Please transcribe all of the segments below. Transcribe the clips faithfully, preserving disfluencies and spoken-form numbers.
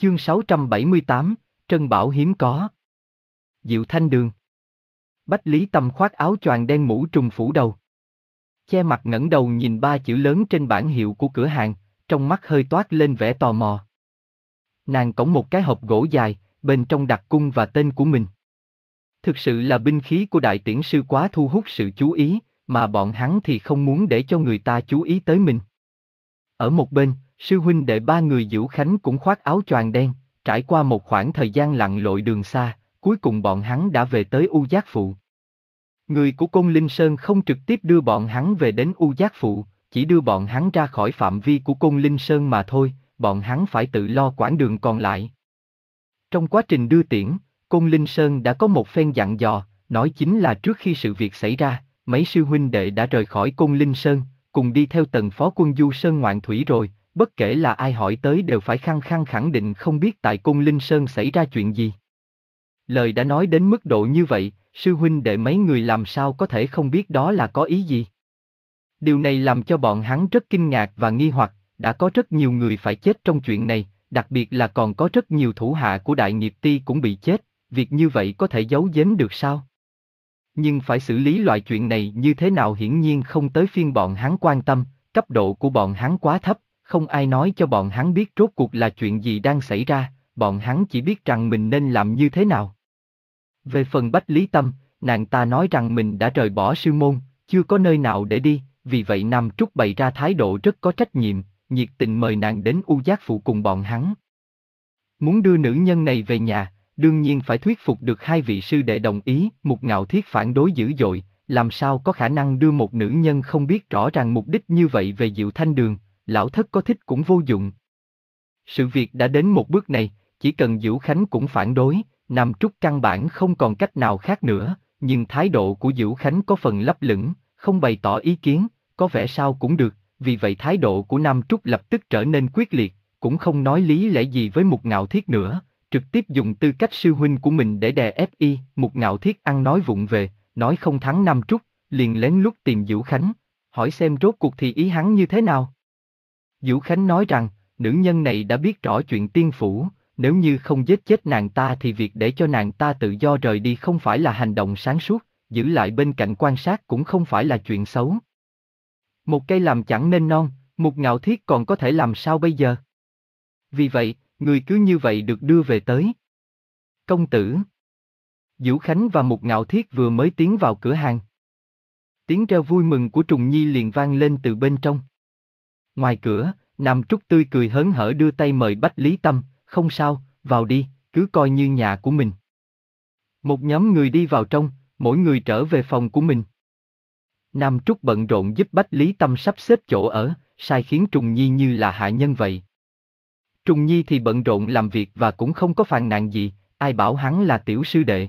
Chương sáu trăm bảy mươi tám, Trân Bảo hiếm có. Diệu Thanh Đường. Bách Lý Tâm khoác áo choàng đen mũ trùm phủ đầu. Che mặt ngẩng đầu nhìn ba chữ lớn trên bảng hiệu của cửa hàng, trong mắt hơi toát lên vẻ tò mò. Nàng cõng một cái hộp gỗ dài, bên trong đặt cung và tên của mình. Thực sự là binh khí của đại tiễn sư quá thu hút sự chú ý, mà bọn hắn thì không muốn để cho người ta chú ý tới mình. Ở một bên, sư huynh đệ ba người Dữu Khánh cũng khoác áo choàng đen, trải qua một khoảng thời gian lặn lội đường xa, cuối cùng bọn hắn đã về tới U Giác Phụ. Người của Côn Linh Sơn không trực tiếp đưa bọn hắn về đến U Giác Phụ, chỉ đưa bọn hắn ra khỏi phạm vi của Côn Linh Sơn mà thôi, bọn hắn phải tự lo quãng đường còn lại. Trong quá trình đưa tiễn, Côn Linh Sơn đã có một phen dặn dò, nói chính là trước khi sự việc xảy ra, mấy sư huynh đệ đã rời khỏi Côn Linh Sơn, cùng đi theo tần phó quân du sơn ngoạn thủy rồi, bất kể là ai hỏi tới đều phải khăng khăng khẳng định không biết tại Côn Linh Sơn xảy ra chuyện gì. Lời đã nói đến mức độ như vậy, sư huynh đệ mấy người làm sao có thể không biết đó là có ý gì. Điều này làm cho bọn hắn rất kinh ngạc và nghi hoặc, đã có rất nhiều người phải chết trong chuyện này, đặc biệt là còn có rất nhiều thủ hạ của Đại Nghiệp Ti cũng bị chết, việc như vậy có thể giấu giếm được sao? Nhưng phải xử lý loại chuyện này như thế nào hiển nhiên không tới phiên bọn hắn quan tâm, cấp độ của bọn hắn quá thấp, không ai nói cho bọn hắn biết rốt cuộc là chuyện gì đang xảy ra, bọn hắn chỉ biết rằng mình nên làm như thế nào. Về phần Bách Lý Tâm, nàng ta nói rằng mình đã rời bỏ sư môn, chưa có nơi nào để đi, vì vậy Nam Trúc bày ra thái độ rất có trách nhiệm, nhiệt tình mời nàng đến U Giác Phụ cùng bọn hắn. Muốn đưa nữ nhân này về nhà, đương nhiên phải thuyết phục được hai vị sư đệ đồng ý, Mục Ngạo Thiết phản đối dữ dội, làm sao có khả năng đưa một nữ nhân không biết rõ ràng mục đích như vậy về Diệu Thanh Đường, lão thất có thích cũng vô dụng. Sự việc đã đến một bước này, chỉ cần Dữu Khánh cũng phản đối, Nam Trúc căn bản không còn cách nào khác nữa, nhưng thái độ của Dữu Khánh có phần lấp lửng, không bày tỏ ý kiến, có vẻ sao cũng được, vì vậy thái độ của Nam Trúc lập tức trở nên quyết liệt, cũng không nói lý lẽ gì với Mục Ngạo Thiết nữa, trực tiếp dùng tư cách sư huynh của mình để đè ép y. Mục Ngạo Thiết ăn nói vụng về, nói không thắng Nam Trúc, liền lén lút tìm Dữu Khánh, hỏi xem rốt cuộc thì ý hắn như thế nào. Dữu Khánh nói rằng, nữ nhân này đã biết rõ chuyện tiên phủ, nếu như không giết chết nàng ta thì việc để cho nàng ta tự do rời đi không phải là hành động sáng suốt, giữ lại bên cạnh quan sát cũng không phải là chuyện xấu. Một cây làm chẳng nên non, Mục Ngạo Thiết còn có thể làm sao bây giờ? Vì vậy, người cứ như vậy được đưa về tới. Công tử. Dữu Khánh và Mục Ngạo Thiết vừa mới tiến vào cửa hàng. Tiếng reo vui mừng của Trùng Nhi liền vang lên từ bên trong. Ngoài cửa, Nam Trúc tươi cười hớn hở đưa tay mời Bách Lý Tâm, không sao, vào đi, cứ coi như nhà của mình. Một nhóm người đi vào trong, mỗi người trở về phòng của mình. Nam Trúc bận rộn giúp Bách Lý Tâm sắp xếp chỗ ở, sai khiến Trùng Nhi như là hạ nhân vậy. Trùng Nhi thì bận rộn làm việc và cũng không có phàn nàn gì, ai bảo hắn là tiểu sư đệ.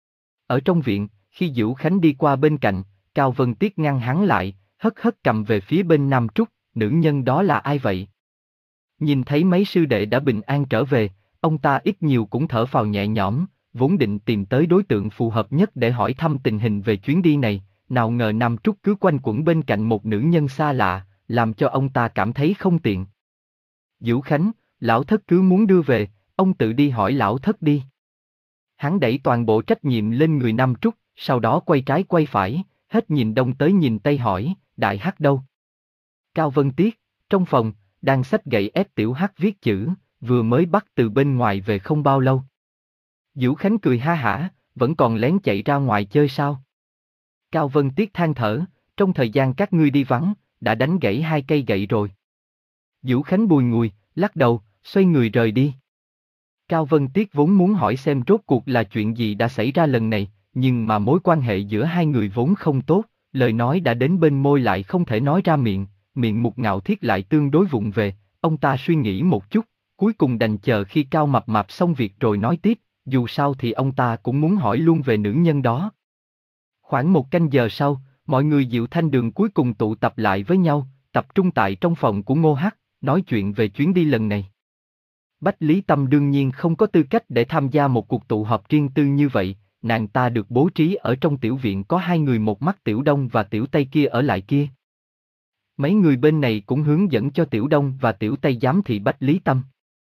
Ở trong viện, khi Dữu Khánh đi qua bên cạnh, Cao Vân Tiết ngăn hắn lại, hất hất cầm về phía bên Nam Trúc, nữ nhân đó là ai vậy? Nhìn thấy mấy sư đệ đã bình an trở về, ông ta ít nhiều cũng thở phào nhẹ nhõm, vốn định tìm tới đối tượng phù hợp nhất để hỏi thăm tình hình về chuyến đi này, nào ngờ Nam Trúc cứ quanh quẩn bên cạnh một nữ nhân xa lạ, làm cho ông ta cảm thấy không tiện. Dữu Khánh, lão thất cứ muốn đưa về, ông tự đi hỏi lão thất đi. Hắn đẩy toàn bộ trách nhiệm lên người Nam Trúc, sau đó quay trái quay phải, hết nhìn đông tới nhìn tây hỏi, Đại Hắc đâu? Cao Vân Tiết, trong phòng, đang xách gậy ép tiểu Hắc viết chữ, vừa mới bắt từ bên ngoài về không bao lâu. Dữu Khánh cười ha hả, vẫn còn lén chạy ra ngoài chơi sao? Cao Vân Tiết than thở, trong thời gian các ngươi đi vắng, đã đánh gãy hai cây gậy rồi. Dữu Khánh bùi ngùi, lắc đầu, xoay người rời đi. Cao Vân Tiết vốn muốn hỏi xem rốt cuộc là chuyện gì đã xảy ra lần này, nhưng mà mối quan hệ giữa hai người vốn không tốt, lời nói đã đến bên môi lại không thể nói ra miệng, miệng Mục Ngạo Thiết lại tương đối vụng về, ông ta suy nghĩ một chút, cuối cùng đành chờ khi Cao Mập Mạp xong việc rồi nói tiếp, dù sao thì ông ta cũng muốn hỏi luôn về nữ nhân đó. Khoảng một canh giờ sau, mọi người Diệu Thanh Đường cuối cùng tụ tập lại với nhau, tập trung tại trong phòng của Ngô Hắc, nói chuyện về chuyến đi lần này. Bách Lý Tâm đương nhiên không có tư cách để tham gia một cuộc tụ họp riêng tư như vậy, nàng ta được bố trí ở trong tiểu viện có hai người, một mắt Tiểu Đông và Tiểu Tây kia ở lại kia. Mấy người bên này cũng hướng dẫn cho Tiểu Đông và Tiểu Tây giám thị Bách Lý Tâm.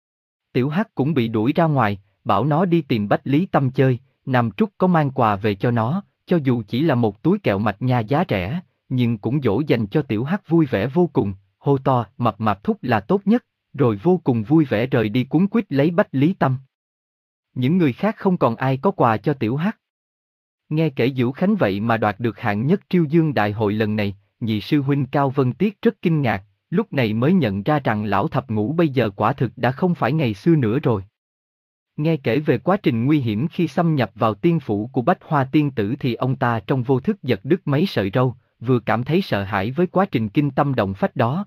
Tiểu Hắc cũng bị đuổi ra ngoài, bảo nó đi tìm Bách Lý Tâm chơi, Nam Trúc có mang quà về cho nó, cho dù chỉ là một túi kẹo mạch nha giá rẻ, nhưng cũng dỗ dành cho Tiểu Hắc vui vẻ vô cùng, hô to mập mạp thúc là tốt nhất, rồi vô cùng vui vẻ rời đi cuống quýt lấy Bách Lý Tâm. Những người khác không còn ai có quà cho Tiểu Hắc. Nghe kể Dữu Khánh vậy mà đoạt được hạng nhất Triêu Dương đại hội lần này, nhị sư huynh Cao Vân Tiết rất kinh ngạc, lúc này mới nhận ra rằng lão thập ngũ bây giờ quả thực đã không phải ngày xưa nữa rồi. Nghe kể về quá trình nguy hiểm khi xâm nhập vào tiên phủ của Bách Hoa tiên tử thì ông ta trong vô thức giật đứt mấy sợi râu, vừa cảm thấy sợ hãi với quá trình kinh tâm động phách đó,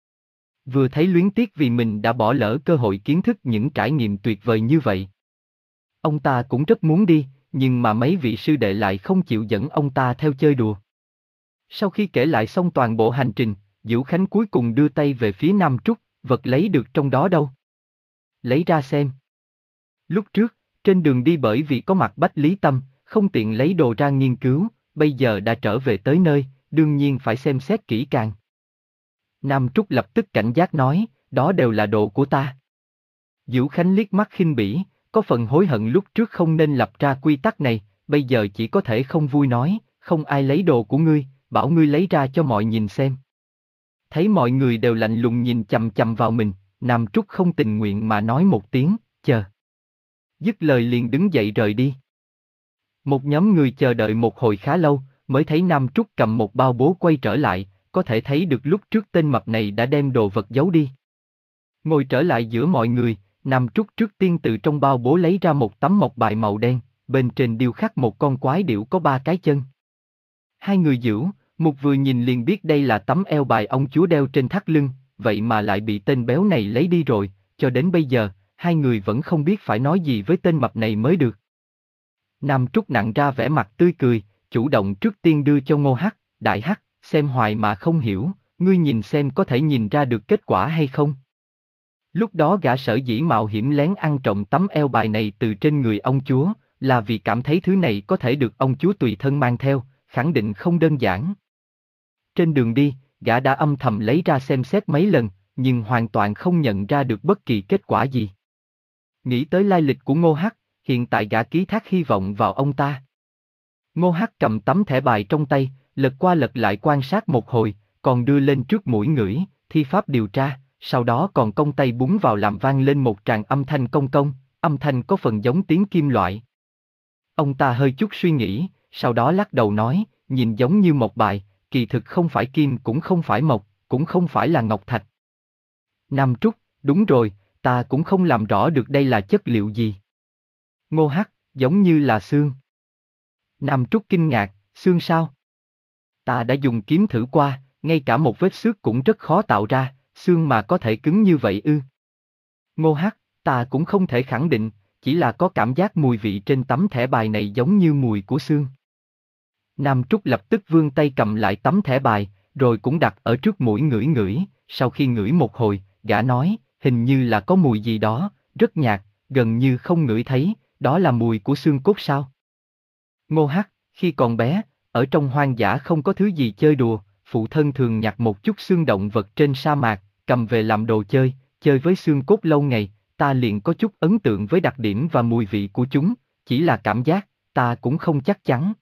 vừa thấy luyến tiếc vì mình đã bỏ lỡ cơ hội kiến thức những trải nghiệm tuyệt vời như vậy. Ông ta cũng rất muốn đi, nhưng mà mấy vị sư đệ lại không chịu dẫn ông ta theo chơi đùa. Sau khi kể lại xong toàn bộ hành trình, Dữu Khánh cuối cùng đưa tay về phía Nam Trúc, vật lấy được trong đó đâu? Lấy ra xem. Lúc trước, trên đường đi bởi vì có mặt Bách Lý Tâm, không tiện lấy đồ ra nghiên cứu, bây giờ đã trở về tới nơi, đương nhiên phải xem xét kỹ càng. Nam Trúc lập tức cảnh giác nói, đó đều là đồ của ta. Dữu Khánh liếc mắt khinh bỉ, có phần hối hận lúc trước không nên lập ra quy tắc này, bây giờ chỉ có thể không vui nói, không ai lấy đồ của ngươi, bảo ngươi lấy ra cho mọi nhìn xem. Thấy mọi người đều lạnh lùng nhìn chằm chằm vào mình, Nam Trúc không tình nguyện mà nói một tiếng, chờ. Dứt lời liền đứng dậy rời đi. Một nhóm người chờ đợi một hồi khá lâu, mới thấy Nam Trúc cầm một bao bố quay trở lại, có thể thấy được lúc trước tên mập này đã đem đồ vật giấu đi. Ngồi trở lại giữa mọi người, Nam Trúc trước tiên từ trong bao bố lấy ra một tấm mộc bài màu đen, bên trên điêu khắc một con quái điểu có ba cái chân. Hai người Dữu, Mục vừa nhìn liền biết đây là tấm eo bài ông chúa đeo trên thắt lưng, vậy mà lại bị tên béo này lấy đi rồi, cho đến bây giờ, hai người vẫn không biết phải nói gì với tên mập này mới được. Nam Trúc nặn ra vẻ mặt tươi cười, chủ động trước tiên đưa cho Ngô Hắc, Đại Hắc, xem hoài mà không hiểu, ngươi nhìn xem có thể nhìn ra được kết quả hay không. Lúc đó gã sở dĩ mạo hiểm lén ăn trộm tấm eo bài này từ trên người ông chúa, là vì cảm thấy thứ này có thể được ông chúa tùy thân mang theo, khẳng định không đơn giản. Trên đường đi, gã đã âm thầm lấy ra xem xét mấy lần, nhưng hoàn toàn không nhận ra được bất kỳ kết quả gì. Nghĩ tới lai lịch của Ngô Hắc, hiện tại gã ký thác hy vọng vào ông ta. Ngô Hắc cầm tấm thẻ bài trong tay, lật qua lật lại quan sát một hồi, còn đưa lên trước mũi ngửi, thi pháp điều tra, sau đó còn cong tay búng vào làm vang lên một tràng âm thanh công công, âm thanh có phần giống tiếng kim loại. Ông ta hơi chút suy nghĩ, sau đó lắc đầu nói, nhìn giống như một bài, kỳ thực không phải kim cũng không phải mộc, cũng không phải là ngọc thạch. Nam Trúc, đúng rồi, ta cũng không làm rõ được đây là chất liệu gì. Ngô Hắc, giống như là xương. Nam Trúc kinh ngạc, xương sao? Ta đã dùng kiếm thử qua, ngay cả một vết xước cũng rất khó tạo ra, xương mà có thể cứng như vậy ư? Ngô Hắc, ta cũng không thể khẳng định, chỉ là có cảm giác mùi vị trên tấm thẻ bài này giống như mùi của xương. Nam Trúc lập tức vươn tay cầm lại tấm thẻ bài, rồi cũng đặt ở trước mũi ngửi ngửi, sau khi ngửi một hồi, gã nói, hình như là có mùi gì đó, rất nhạt, gần như không ngửi thấy, đó là mùi của xương cốt sao? Ngô Hắc, khi còn bé, ở trong hoang dã không có thứ gì chơi đùa, phụ thân thường nhặt một chút xương động vật trên sa mạc, cầm về làm đồ chơi, chơi với xương cốt lâu ngày, ta liền có chút ấn tượng với đặc điểm và mùi vị của chúng, chỉ là cảm giác, ta cũng không chắc chắn.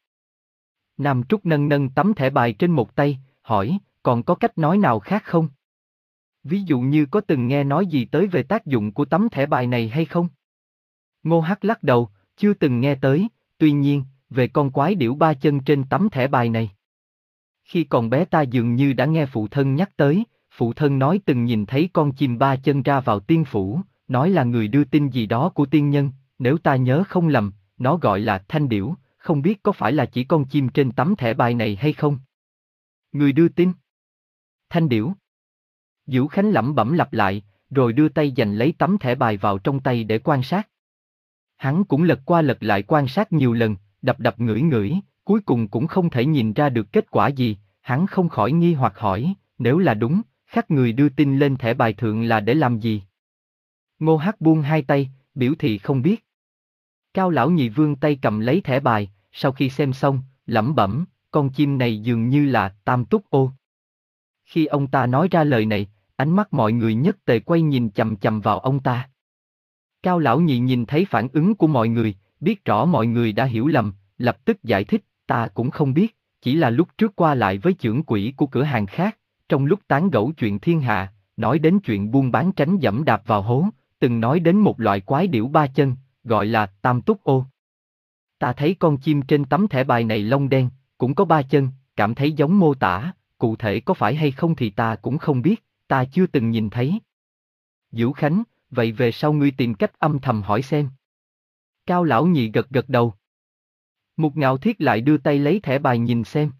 Nam Trúc nâng nâng tấm thẻ bài trên một tay, hỏi, còn có cách nói nào khác không? Ví dụ như có từng nghe nói gì tới về tác dụng của tấm thẻ bài này hay không? Ngô Hắc lắc đầu, chưa từng nghe tới, tuy nhiên, về con quái điểu ba chân trên tấm thẻ bài này. Khi còn bé ta dường như đã nghe phụ thân nhắc tới, phụ thân nói từng nhìn thấy con chim ba chân ra vào tiên phủ, nói là người đưa tin gì đó của tiên nhân, nếu ta nhớ không lầm, nó gọi là thanh điểu, không biết có phải là chỉ con chim trên tấm thẻ bài này hay không? Người đưa tin? Thanh điểu? Dữu Khánh lẩm bẩm lặp lại, rồi đưa tay giành lấy tấm thẻ bài vào trong tay để quan sát. Hắn cũng lật qua lật lại quan sát nhiều lần, đập đập ngửi ngửi, cuối cùng cũng không thể nhìn ra được kết quả gì, hắn không khỏi nghi hoặc hỏi, nếu là đúng, khắc người đưa tin lên thẻ bài thượng là để làm gì? Ngô Hắc buông hai tay, biểu thị không biết. Cao lão nhị vươn tay cầm lấy thẻ bài, sau khi xem xong, lẩm bẩm, con chim này dường như là Tam Túc Ô. Khi ông ta nói ra lời này, ánh mắt mọi người nhất tề quay nhìn chằm chằm vào ông ta. Cao lão nhị nhìn thấy phản ứng của mọi người, biết rõ mọi người đã hiểu lầm, lập tức giải thích, ta cũng không biết, chỉ là lúc trước qua lại với chưởng quỹ của cửa hàng khác, trong lúc tán gẫu chuyện thiên hạ, nói đến chuyện buôn bán tránh dẫm đạp vào hố, từng nói đến một loại quái điểu ba chân, gọi là tam túc ô. Ta thấy con chim trên tấm thẻ bài này lông đen, cũng có ba chân, cảm thấy giống mô tả, cụ thể có phải hay không thì ta cũng không biết, ta chưa từng nhìn thấy. Dữu Khánh, vậy về sau ngươi tìm cách âm thầm hỏi xem. Cao lão nhị gật gật đầu. Mục Ngạo Thiết lại đưa tay lấy thẻ bài nhìn xem.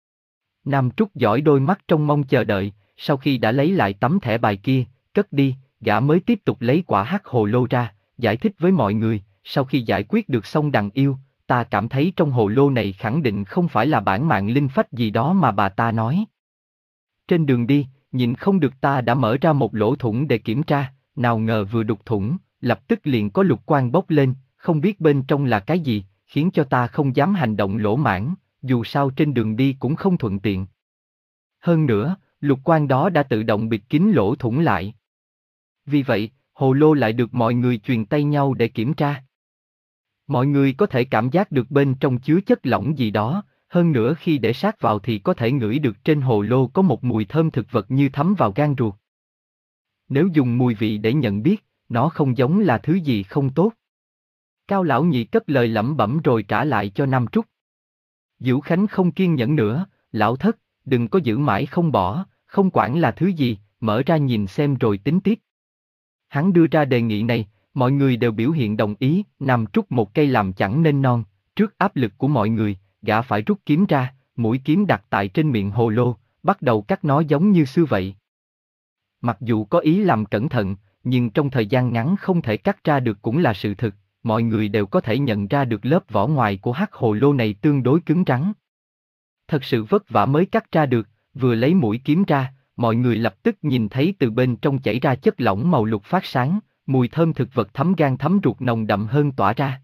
Nam Trúc dõi đôi mắt trong mong chờ đợi, sau khi đã lấy lại tấm thẻ bài kia, cất đi, gã mới tiếp tục lấy quả hắc hồ lô ra, giải thích với mọi người, sau khi giải quyết được xong đằng yêu, ta cảm thấy trong hồ lô này khẳng định không phải là bản mạng linh phách gì đó mà bà ta nói. Trên đường đi, nhịn không được ta đã mở ra một lỗ thủng để kiểm tra, nào ngờ vừa đục thủng, lập tức liền có lục quang bốc lên, không biết bên trong là cái gì, khiến cho ta không dám hành động lỗ mãng, dù sao trên đường đi cũng không thuận tiện. Hơn nữa, lục quang đó đã tự động bịt kín lỗ thủng lại. Vì vậy, hồ lô lại được mọi người truyền tay nhau để kiểm tra. Mọi người có thể cảm giác được bên trong chứa chất lỏng gì đó, hơn nữa khi để sát vào thì có thể ngửi được trên hồ lô có một mùi thơm thực vật như thấm vào gan ruột. Nếu dùng mùi vị để nhận biết, nó không giống là thứ gì không tốt. Cao lão nhị cất lời lẩm bẩm rồi trả lại cho Nam Trúc. Dữu Khánh không kiên nhẫn nữa, lão thất, đừng có giữ mãi không bỏ, không quản là thứ gì, mở ra nhìn xem rồi tính tiếp. Hắn đưa ra đề nghị này, mọi người đều biểu hiện đồng ý, Nam Trúc một cây làm chẳng nên non, trước áp lực của mọi người, gã phải rút kiếm ra, mũi kiếm đặt tại trên miệng hồ lô, bắt đầu cắt nó giống như xưa vậy. Mặc dù có ý làm cẩn thận, nhưng trong thời gian ngắn không thể cắt ra được cũng là sự thực, mọi người đều có thể nhận ra được lớp vỏ ngoài của hắc hồ lô này tương đối cứng rắn. Thật sự vất vả mới cắt ra được, vừa lấy mũi kiếm ra, mọi người lập tức nhìn thấy từ bên trong chảy ra chất lỏng màu lục phát sáng, mùi thơm thực vật thấm gan thấm ruột nồng đậm hơn tỏa ra.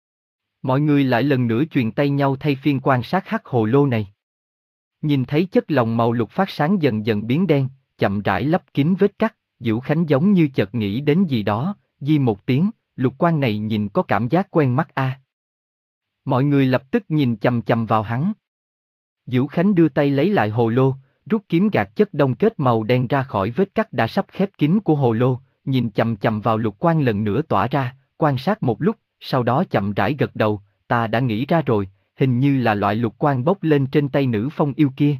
Mọi người lại lần nữa truyền tay nhau thay phiên quan sát hắc hồ lô này. Nhìn thấy chất lỏng màu lục phát sáng dần dần biến đen, chậm rãi lấp kín vết cắt, Dữu Khánh giống như chợt nghĩ đến gì đó, di một tiếng, lục quang này nhìn có cảm giác quen mắt a. À. Mọi người lập tức nhìn chằm chằm vào hắn. Dữu Khánh đưa tay lấy lại hồ lô, rút kiếm gạt chất đông kết màu đen ra khỏi vết cắt đã sắp khép kín của hồ lô, nhìn chằm chằm vào lục quang lần nữa tỏa ra, quan sát một lúc, sau đó chậm rãi gật đầu, ta đã nghĩ ra rồi, hình như là loại lục quang bốc lên trên tay nữ phong yêu kia.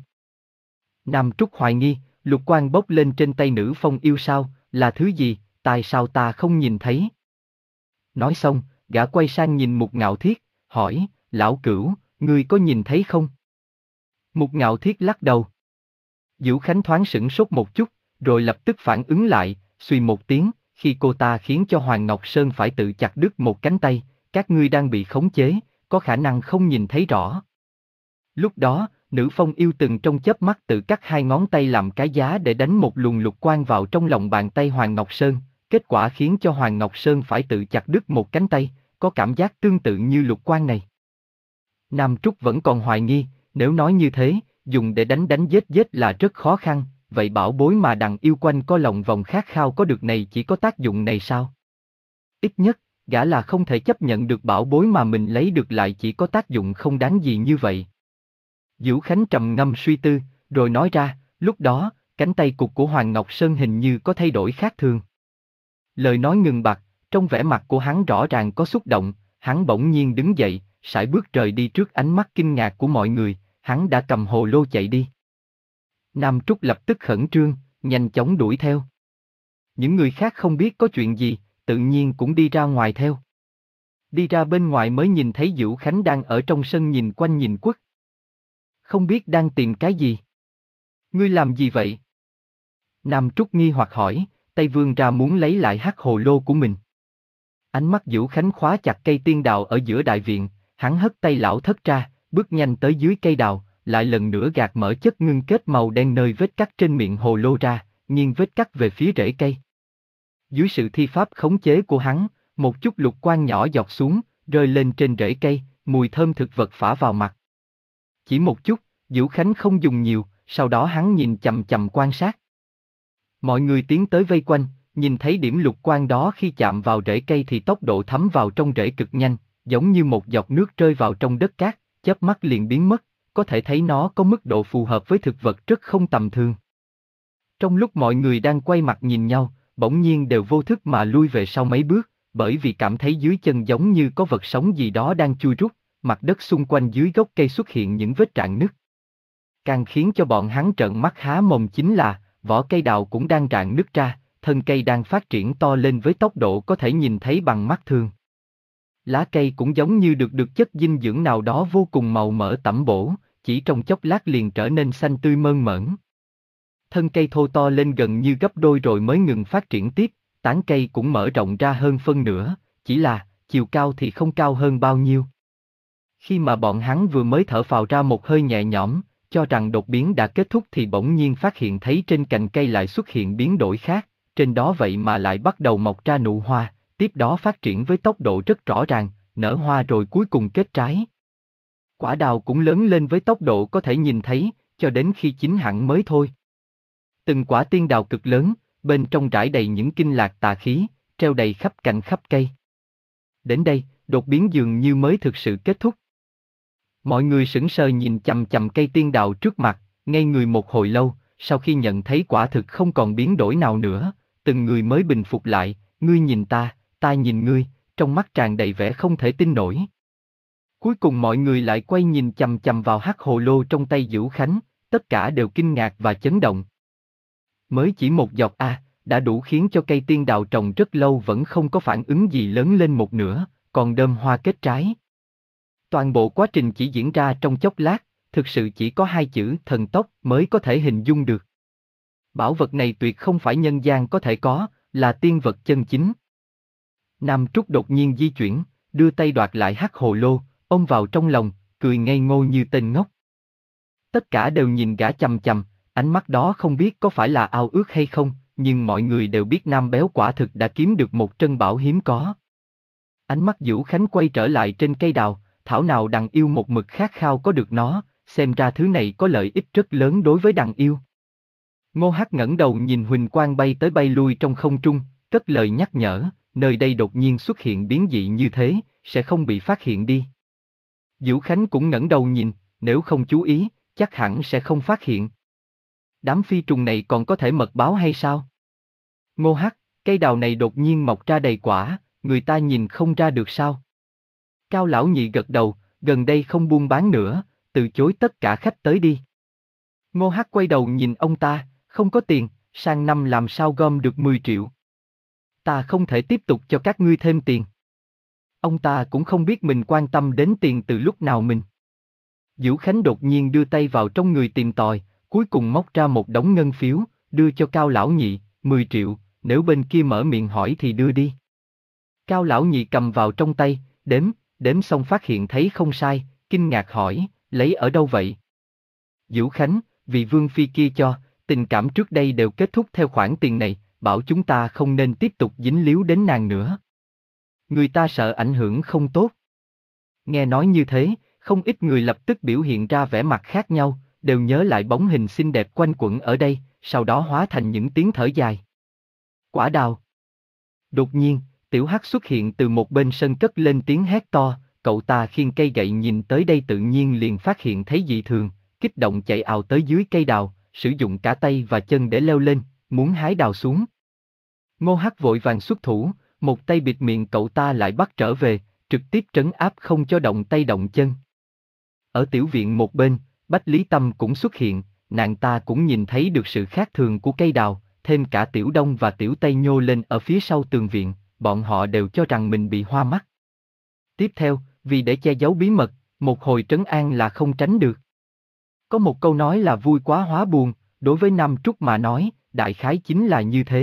Nam Trúc hoài nghi, lục quang bốc lên trên tay nữ phong yêu sao, là thứ gì, tại sao ta không nhìn thấy? Nói xong, gã quay sang nhìn Mục Ngạo Thiết, hỏi, lão cửu, ngươi có nhìn thấy không? Mục Ngạo Thiết lắc đầu. Dữu Khánh thoáng sửng sốt một chút, rồi lập tức phản ứng lại, suy một tiếng, khi cô ta khiến cho Hoàng Ngọc Sơn phải tự chặt đứt một cánh tay, các ngươi đang bị khống chế, có khả năng không nhìn thấy rõ. Lúc đó, nữ phong yêu từng trong chớp mắt tự cắt hai ngón tay làm cái giá để đánh một luồng lục quang vào trong lòng bàn tay Hoàng Ngọc Sơn, kết quả khiến cho Hoàng Ngọc Sơn phải tự chặt đứt một cánh tay, có cảm giác tương tự như lục quang này. Nam Trúc vẫn còn hoài nghi, nếu nói như thế, dùng để đánh đánh giết giết là rất khó khăn, vậy bảo bối mà đằng yêu quanh có lòng vòng khát khao có được này chỉ có tác dụng này sao? Ít nhất, gã là không thể chấp nhận được bảo bối mà mình lấy được lại chỉ có tác dụng không đáng gì như vậy. Dữu Khánh trầm ngâm suy tư, rồi nói ra, lúc đó, cánh tay cụt của Hoàng Ngọc Sơn hình như có thay đổi khác thường. Lời nói ngừng bặt, trong vẻ mặt của hắn rõ ràng có xúc động, hắn bỗng nhiên đứng dậy, sải bước rời đi trước ánh mắt kinh ngạc của mọi người, hắn đã cầm hồ lô chạy đi. Nam Trúc lập tức khẩn trương, nhanh chóng đuổi theo. Những người khác không biết có chuyện gì, tự nhiên cũng đi ra ngoài theo. Đi ra bên ngoài mới nhìn thấy Dữu Khánh đang ở trong sân nhìn quanh nhìn quất. Không biết đang tìm cái gì. Ngươi làm gì vậy? Nam Trúc nghi hoặc hỏi, tay vươn ra muốn lấy lại hắc hồ lô của mình. Ánh mắt Dữu Khánh khóa chặt cây tiên đào ở giữa đại viện, hắn hất tay lão thất ra, bước nhanh tới dưới cây đào, lại lần nữa gạt mở chất ngưng kết màu đen nơi vết cắt trên miệng hồ lô ra, nghiêng vết cắt về phía rễ cây. Dưới sự thi pháp khống chế của hắn, một chút lục quang nhỏ giọt xuống, rơi lên trên rễ cây, mùi thơm thực vật phả vào mặt. Chỉ một chút, Dữu Khánh không dùng nhiều, sau đó hắn nhìn chằm chằm quan sát. Mọi người tiến tới vây quanh, nhìn thấy điểm lục quang đó khi chạm vào rễ cây thì tốc độ thấm vào trong rễ cực nhanh, giống như một giọt nước rơi vào trong đất cát, chớp mắt liền biến mất, có thể thấy nó có mức độ phù hợp với thực vật rất không tầm thường. Trong lúc mọi người đang quay mặt nhìn nhau, bỗng nhiên đều vô thức mà lui về sau mấy bước, bởi vì cảm thấy dưới chân giống như có vật sống gì đó đang chui rút, mặt đất xung quanh dưới gốc cây xuất hiện những vết rạn nứt. Càng khiến cho bọn hắn trợn mắt há mồm chính là, vỏ cây đào cũng đang rạn nứt ra, thân cây đang phát triển to lên với tốc độ có thể nhìn thấy bằng mắt thường. Lá cây cũng giống như được được chất dinh dưỡng nào đó vô cùng màu mỡ tẩm bổ, chỉ trong chốc lát liền trở nên xanh tươi mơn mởn. Thân cây thô to lên gần như gấp đôi rồi mới ngừng phát triển tiếp, tán cây cũng mở rộng ra hơn phân nửa, chỉ là, chiều cao thì không cao hơn bao nhiêu. Khi mà bọn hắn vừa mới thở phào ra một hơi nhẹ nhõm, cho rằng đột biến đã kết thúc thì bỗng nhiên phát hiện thấy trên cành cây lại xuất hiện biến đổi khác, trên đó vậy mà lại bắt đầu mọc ra nụ hoa, tiếp đó phát triển với tốc độ rất rõ ràng, nở hoa rồi cuối cùng kết trái. Quả đào cũng lớn lên với tốc độ có thể nhìn thấy, cho đến khi chín hẳn mới thôi. Từng quả tiên đào cực lớn, bên trong rải đầy những kinh lạc tà khí, treo đầy khắp cành khắp cây. Đến đây, đột biến dường như mới thực sự kết thúc. Mọi người sững sờ nhìn chằm chằm cây tiên đào trước mặt, ngây người một hồi lâu, sau khi nhận thấy quả thực không còn biến đổi nào nữa, từng người mới bình phục lại, ngươi nhìn ta, ta nhìn ngươi, trong mắt tràn đầy vẻ không thể tin nổi. Cuối cùng mọi người lại quay nhìn chằm chằm vào hắc hồ lô trong tay Dữu Khánh, tất cả đều kinh ngạc và chấn động. Mới chỉ một giọt a, đã đủ khiến cho cây tiên đào trồng rất lâu vẫn không có phản ứng gì lớn lên một nửa, còn đơm hoa kết trái. Toàn bộ quá trình chỉ diễn ra trong chốc lát, thực sự chỉ có hai chữ thần tốc mới có thể hình dung được. Bảo vật này tuyệt không phải nhân gian có thể có, là tiên vật chân chính. Nam Trúc đột nhiên di chuyển, đưa tay đoạt lại hắc hồ lô, ôm vào trong lòng, cười ngây ngô như tên ngốc. Tất cả đều nhìn gã chằm chằm, ánh mắt đó không biết có phải là ao ước hay không, nhưng mọi người đều biết Nam Béo quả thực đã kiếm được một trân bảo hiếm có. Ánh mắt Dữu Khánh quay trở lại trên cây đào, thảo nào đằng yêu một mực khát khao có được nó, xem ra thứ này có lợi ích rất lớn đối với đằng yêu. Ngô Hắc ngẩng đầu nhìn huỳnh quang bay tới bay lui trong không trung, cất lời nhắc nhở, nơi đây đột nhiên xuất hiện biến dị như thế, sẽ không bị phát hiện đi. Dữu Khánh cũng ngẩng đầu nhìn, nếu không chú ý, chắc hẳn sẽ không phát hiện. Đám phi trùng này còn có thể mật báo hay sao? Ngô Hắc, cây đào này đột nhiên mọc ra đầy quả, người ta nhìn không ra được sao? Cao lão nhị gật đầu, gần đây không buôn bán nữa, từ chối tất cả khách tới đi. Ngô Hắc quay đầu nhìn ông ta, không có tiền, sang năm làm sao gom được mười triệu. Ta không thể tiếp tục cho các ngươi thêm tiền. Ông ta cũng không biết mình quan tâm đến tiền từ lúc nào mình. Dữu Khánh đột nhiên đưa tay vào trong người tìm tòi, cuối cùng móc ra một đống ngân phiếu, đưa cho Cao lão nhị, mười triệu, nếu bên kia mở miệng hỏi thì đưa đi. Cao lão nhị cầm vào trong tay, đếm, đếm xong phát hiện thấy không sai, kinh ngạc hỏi, lấy ở đâu vậy? Dữu Khánh, vì Vương Phi kia cho, tình cảm trước đây đều kết thúc theo khoản tiền này, bảo chúng ta không nên tiếp tục dính líu đến nàng nữa. Người ta sợ ảnh hưởng không tốt. Nghe nói như thế, không ít người lập tức biểu hiện ra vẻ mặt khác nhau, đều nhớ lại bóng hình xinh đẹp quanh quẩn ở đây, sau đó hóa thành những tiếng thở dài. Quả đào. Đột nhiên, Tiểu Hắc xuất hiện từ một bên sân cất lên tiếng hét to, cậu ta khiêng cây gậy nhìn tới đây tự nhiên liền phát hiện thấy dị thường, kích động chạy ào tới dưới cây đào, sử dụng cả tay và chân để leo lên, muốn hái đào xuống. Ngô Hắc vội vàng xuất thủ, một tay bịt miệng cậu ta lại bắt trở về, trực tiếp trấn áp không cho động tay động chân. Ở tiểu viện một bên, Bách Lý Tâm cũng xuất hiện, nàng ta cũng nhìn thấy được sự khác thường của cây đào, thêm cả Tiểu Đông và Tiểu Tây nhô lên ở phía sau tường viện, bọn họ đều cho rằng mình bị hoa mắt. Tiếp theo, vì để che giấu bí mật, một hồi trấn an là không tránh được. Có một câu nói là vui quá hóa buồn, đối với Nam Trúc mà nói, đại khái chính là như thế.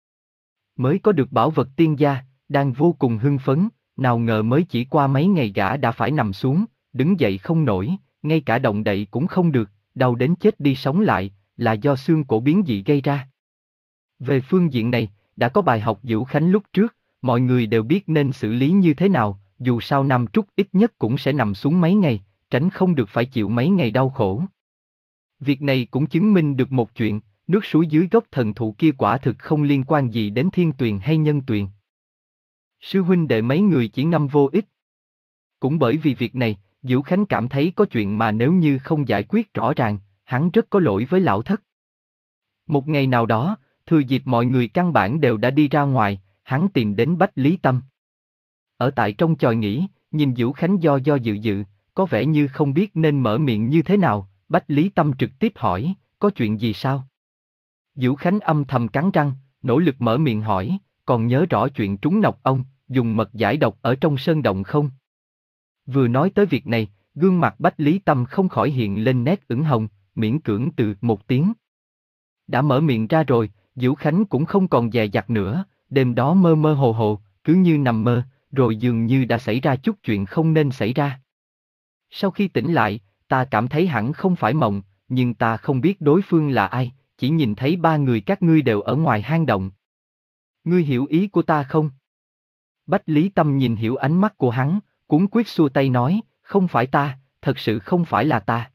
Mới có được bảo vật tiên gia, đang vô cùng hưng phấn, nào ngờ mới chỉ qua mấy ngày gã đã phải nằm xuống, đứng dậy không nổi, ngay cả động đậy cũng không được, đau đến chết đi sống lại, là do xương cổ biến dị gây ra. Về phương diện này, đã có bài học Dữu Khánh lúc trước, mọi người đều biết nên xử lý như thế nào, dù sao Nam Trúc ít nhất cũng sẽ nằm xuống mấy ngày, tránh không được phải chịu mấy ngày đau khổ. Việc này cũng chứng minh được một chuyện, nước suối dưới gốc thần thụ kia quả thực không liên quan gì đến thiên tuyền hay nhân tuyền. Sư huynh đệ mấy người chỉ ngâm vô ích. Cũng bởi vì việc này, Diệu Khánh cảm thấy có chuyện mà nếu như không giải quyết rõ ràng, hắn rất có lỗi với lão thất. Một ngày nào đó, thừa dịp mọi người căn bản đều đã đi ra ngoài, hắn tìm đến Bách Lý Tâm. Ở tại trong chòi nghỉ, nhìn Diệu Khánh do do dự dự, có vẻ như không biết nên mở miệng như thế nào, Bách Lý Tâm trực tiếp hỏi, có chuyện gì sao? Diệu Khánh âm thầm cắn răng, nỗ lực mở miệng hỏi, còn nhớ rõ chuyện trúng nọc ong, dùng mật giải độc ở trong sơn động không? Vừa nói tới việc này, gương mặt Bách Lý Tâm không khỏi hiện lên nét ửng hồng, miễn cưỡng từ một tiếng. Đã mở miệng ra rồi, Diệu Khánh cũng không còn dè dặt nữa, đêm đó mơ mơ hồ hồ, cứ như nằm mơ, rồi dường như đã xảy ra chút chuyện không nên xảy ra. Sau khi tỉnh lại, ta cảm thấy hẳn không phải mộng, nhưng ta không biết đối phương là ai, chỉ nhìn thấy ba người các ngươi đều ở ngoài hang động. Ngươi hiểu ý của ta không? Bách Lý Tâm nhìn hiểu ánh mắt của hắn, cuống quyết xua tay nói, không phải ta, thật sự không phải là ta.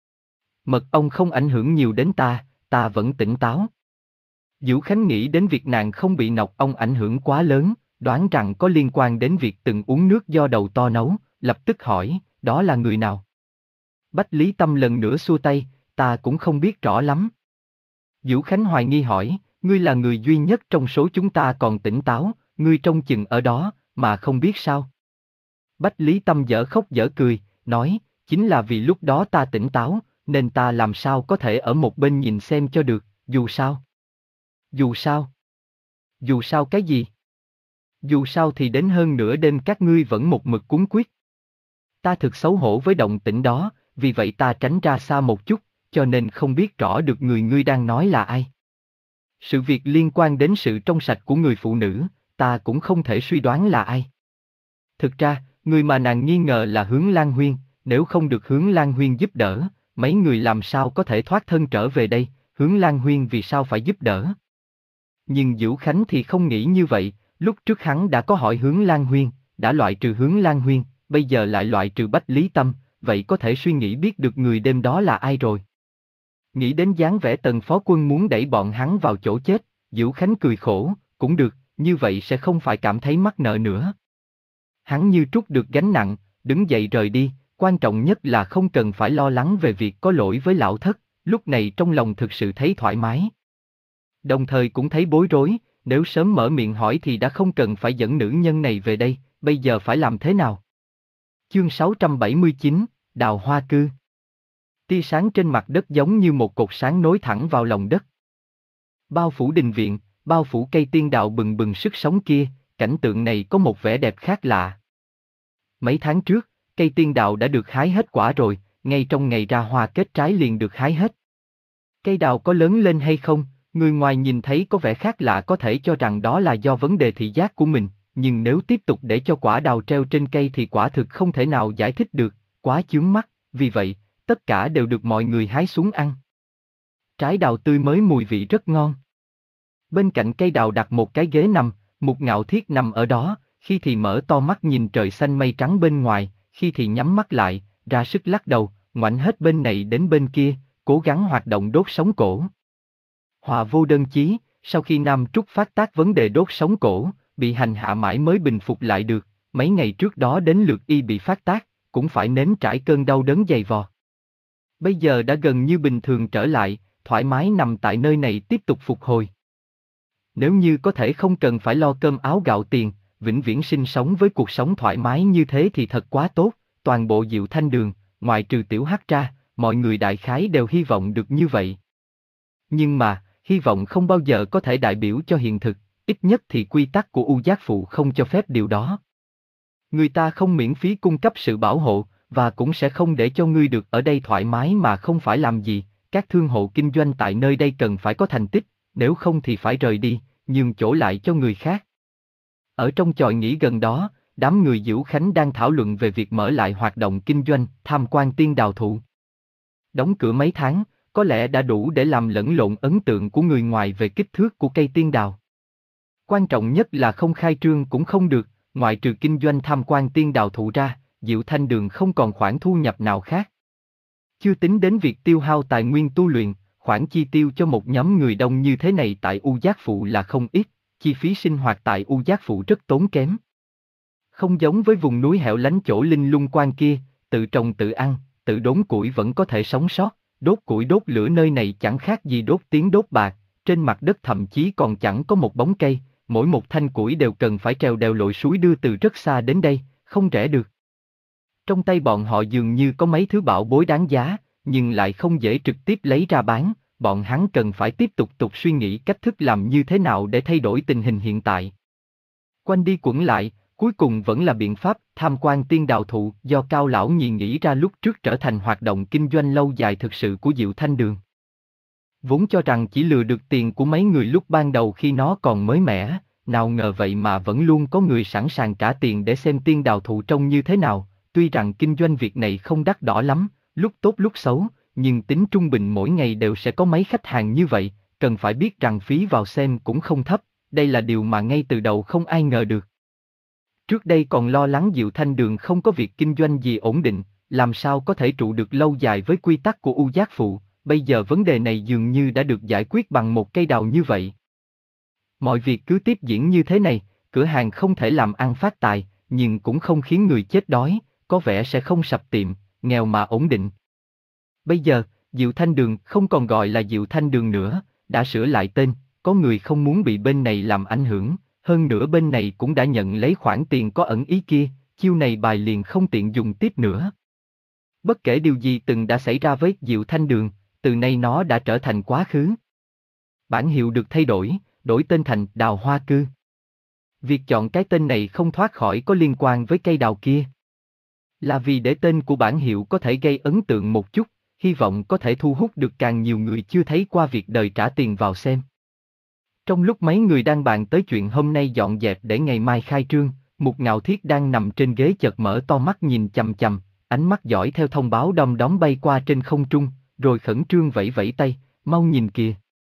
Mật ong không ảnh hưởng nhiều đến ta, ta vẫn tỉnh táo. Diệu Khánh nghĩ đến việc nàng không bị nọc ong ảnh hưởng quá lớn, đoán rằng có liên quan đến việc từng uống nước do đầu to nấu, lập tức hỏi, đó là người nào? Bách Lý Tâm lần nữa xua tay, ta cũng không biết rõ lắm. Diệu Khánh hoài nghi hỏi, ngươi là người duy nhất trong số chúng ta còn tỉnh táo, ngươi trông chừng ở đó, mà không biết sao? Bách Lý Tâm dở khóc dở cười, nói, chính là vì lúc đó ta tỉnh táo, nên ta làm sao có thể ở một bên nhìn xem cho được, dù sao. Dù sao? Dù sao cái gì? Dù sao thì đến hơn nửa đêm các ngươi vẫn một mực cuống quyết. Ta thực xấu hổ với động tĩnh đó, vì vậy ta tránh ra xa một chút, cho nên không biết rõ được người ngươi đang nói là ai. Sự việc liên quan đến sự trong sạch của người phụ nữ, ta cũng không thể suy đoán là ai. Thực ra, người mà nàng nghi ngờ là Hướng Lan Huyên, nếu không được Hướng Lan Huyên giúp đỡ, mấy người làm sao có thể thoát thân trở về đây, Hướng Lan Huyên vì sao phải giúp đỡ. Nhưng Diệu Khánh thì không nghĩ như vậy, lúc trước hắn đã có hỏi Hướng Lan Huyên, đã loại trừ Hướng Lan Huyên, bây giờ lại loại trừ Bách Lý Tâm, vậy có thể suy nghĩ biết được người đêm đó là ai rồi. Nghĩ đến dáng vẻ Tần phó quân muốn đẩy bọn hắn vào chỗ chết, Diệu Khánh cười khổ, cũng được, như vậy sẽ không phải cảm thấy mắc nợ nữa. Hắn như trút được gánh nặng, đứng dậy rời đi, quan trọng nhất là không cần phải lo lắng về việc có lỗi với lão thất, lúc này trong lòng thực sự thấy thoải mái. Đồng thời cũng thấy bối rối, nếu sớm mở miệng hỏi thì đã không cần phải dẫn nữ nhân này về đây, bây giờ phải làm thế nào? Chương sáu trăm bảy mươi chín, Đào Hoa Cư. Tia sáng trên mặt đất giống như một cột sáng nối thẳng vào lòng đất. Bao phủ đình viện, bao phủ cây tiên đạo bừng bừng sức sống kia, cảnh tượng này có một vẻ đẹp khác lạ. Mấy tháng trước, cây tiên đạo đã được hái hết quả rồi, ngay trong ngày ra hoa kết trái liền được hái hết. Cây đào có lớn lên hay không, người ngoài nhìn thấy có vẻ khác lạ có thể cho rằng đó là do vấn đề thị giác của mình, nhưng nếu tiếp tục để cho quả đào treo trên cây thì quả thực không thể nào giải thích được, quá chướng mắt, vì vậy, tất cả đều được mọi người hái xuống ăn. Trái đào tươi mới mùi vị rất ngon. Bên cạnh cây đào đặt một cái ghế nằm, Mục Ngạo Thiết nằm ở đó, khi thì mở to mắt nhìn trời xanh mây trắng bên ngoài, khi thì nhắm mắt lại, ra sức lắc đầu, ngoảnh hết bên này đến bên kia, cố gắng hoạt động đốt sống cổ. Họa vô đơn chí, sau khi Nam Trúc phát tác vấn đề đốt sống cổ, bị hành hạ mãi mới bình phục lại được, mấy ngày trước đó đến lượt y bị phát tác, cũng phải nếm trải cơn đau đớn dày vò. Bây giờ đã gần như bình thường trở lại, thoải mái nằm tại nơi này tiếp tục phục hồi. Nếu như có thể không cần phải lo cơm áo gạo tiền, vĩnh viễn sinh sống với cuộc sống thoải mái như thế thì thật quá tốt, toàn bộ Diệu Thanh Đường, ngoại trừ Tiểu Hắc ra, mọi người đại khái đều hy vọng được như vậy. Nhưng mà, hy vọng không bao giờ có thể đại biểu cho hiện thực, ít nhất thì quy tắc của U Giác Phụ không cho phép điều đó. Người ta không miễn phí cung cấp sự bảo hộ, và cũng sẽ không để cho ngươi được ở đây thoải mái mà không phải làm gì, các thương hộ kinh doanh tại nơi đây cần phải có thành tích, nếu không thì phải rời đi, nhường chỗ lại cho người khác. Ở trong chòi nghỉ gần đó, đám người Diệu Khánh đang thảo luận về việc mở lại hoạt động kinh doanh, tham quan tiên đào thụ. Đóng cửa mấy tháng, có lẽ đã đủ để làm lẫn lộn ấn tượng của người ngoài về kích thước của cây tiên đào. Quan trọng nhất là không khai trương cũng không được, ngoại trừ kinh doanh tham quan tiên đào thụ ra, Diệu Thanh Đường không còn khoản thu nhập nào khác. Chưa tính đến việc tiêu hao tài nguyên tu luyện, khoản chi tiêu cho một nhóm người đông như thế này tại U Giác Phụ là không ít, chi phí sinh hoạt tại U Giác Phụ rất tốn kém. Không giống với vùng núi hẻo lánh chỗ linh lung quan kia, tự trồng tự ăn, tự đốn củi vẫn có thể sống sót, đốt củi đốt lửa nơi này chẳng khác gì đốt tiếng đốt bạc, trên mặt đất thậm chí còn chẳng có một bóng cây, mỗi một thanh củi đều cần phải trèo đèo lội suối đưa từ rất xa đến đây, không rẻ được. Trong tay bọn họ dường như có mấy thứ bảo bối đáng giá, nhưng lại không dễ trực tiếp lấy ra bán, bọn hắn cần phải tiếp tục tục suy nghĩ cách thức làm như thế nào để thay đổi tình hình hiện tại. Quanh đi quẩn lại, cuối cùng vẫn là biện pháp tham quan tiên đào thụ do Cao Lão Nhị nghĩ ra lúc trước trở thành hoạt động kinh doanh lâu dài thực sự của Diệu Thanh Đường. Vốn cho rằng chỉ lừa được tiền của mấy người lúc ban đầu khi nó còn mới mẻ, nào ngờ vậy mà vẫn luôn có người sẵn sàng trả tiền để xem tiên đào thụ trông như thế nào, tuy rằng kinh doanh việc này không đắt đỏ lắm, lúc tốt lúc xấu, nhưng tính trung bình mỗi ngày đều sẽ có mấy khách hàng như vậy, cần phải biết rằng phí vào xem cũng không thấp, đây là điều mà ngay từ đầu không ai ngờ được. Trước đây còn lo lắng Diệu Thanh Đường không có việc kinh doanh gì ổn định, làm sao có thể trụ được lâu dài với quy tắc của U Giác Phụ, bây giờ vấn đề này dường như đã được giải quyết bằng một cây đào như vậy. Mọi việc cứ tiếp diễn như thế này, cửa hàng không thể làm ăn phát tài, nhưng cũng không khiến người chết đói, có vẻ sẽ không sập tiệm, nghèo mà ổn định. Bây giờ, Diệu Thanh Đường không còn gọi là Diệu Thanh Đường nữa, đã sửa lại tên, có người không muốn bị bên này làm ảnh hưởng, hơn nữa bên này cũng đã nhận lấy khoản tiền có ẩn ý kia, chiêu này bài liền không tiện dùng tiếp nữa. Bất kể điều gì từng đã xảy ra với Diệu Thanh Đường, từ nay nó đã trở thành quá khứ. Bản hiệu được thay đổi, đổi tên thành Đào Hoa Cư. Việc chọn cái tên này không thoát khỏi có liên quan với cây đào kia. Là vì để tên của bản hiệu có thể gây ấn tượng một chút, hy vọng có thể thu hút được càng nhiều người chưa thấy qua việc đời trả tiền vào xem. Trong lúc mấy người đang bàn tới chuyện hôm nay dọn dẹp để ngày mai khai trương, Mục Ngạo Thiết đang nằm trên ghế chợt mở to mắt nhìn chằm chằm, ánh mắt dõi theo thông báo đom đóm bay qua trên không trung, rồi khẩn trương vẫy vẫy tay, mau nhìn kìa.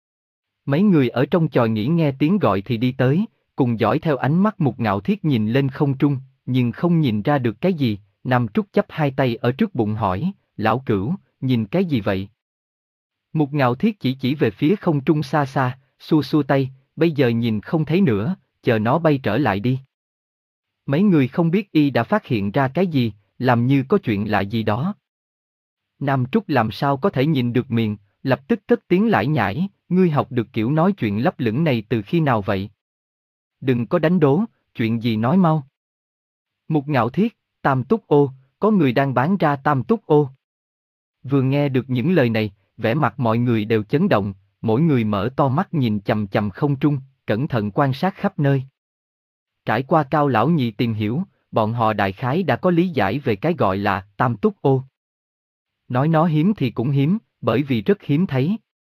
Mấy người ở trong chòi nghỉ nghe tiếng gọi thì đi tới, cùng dõi theo ánh mắt Mục Ngạo Thiết nhìn lên không trung, nhưng không nhìn ra được cái gì, Nam Trúc chắp hai tay ở trước bụng hỏi, lão Cửu, nhìn cái gì vậy? Mục Ngạo Thiết chỉ chỉ về phía không trung xa xa, xua xua tay, bây giờ nhìn không thấy nữa, chờ nó bay trở lại đi. Mấy người không biết y đã phát hiện ra cái gì, làm như có chuyện lạ gì đó. Nam Trúc làm sao có thể nhìn được miệng, lập tức cất tiếng lải nhải, ngươi học được kiểu nói chuyện lấp lửng này từ khi nào vậy? Đừng có đánh đố, chuyện gì nói mau. Mục Ngạo Thiết, Tam Túc Ô, có người đang bán ra Tam Túc Ô. Vừa nghe được những lời này, vẻ mặt mọi người đều chấn động, mỗi người mở to mắt nhìn chằm chằm không trung, cẩn thận quan sát khắp nơi. Trải qua Cao Lão Nhị tìm hiểu, bọn họ đại khái đã có lý giải về cái gọi là Tam Túc Ô. Nói nó hiếm thì cũng hiếm, bởi vì rất hiếm thấy.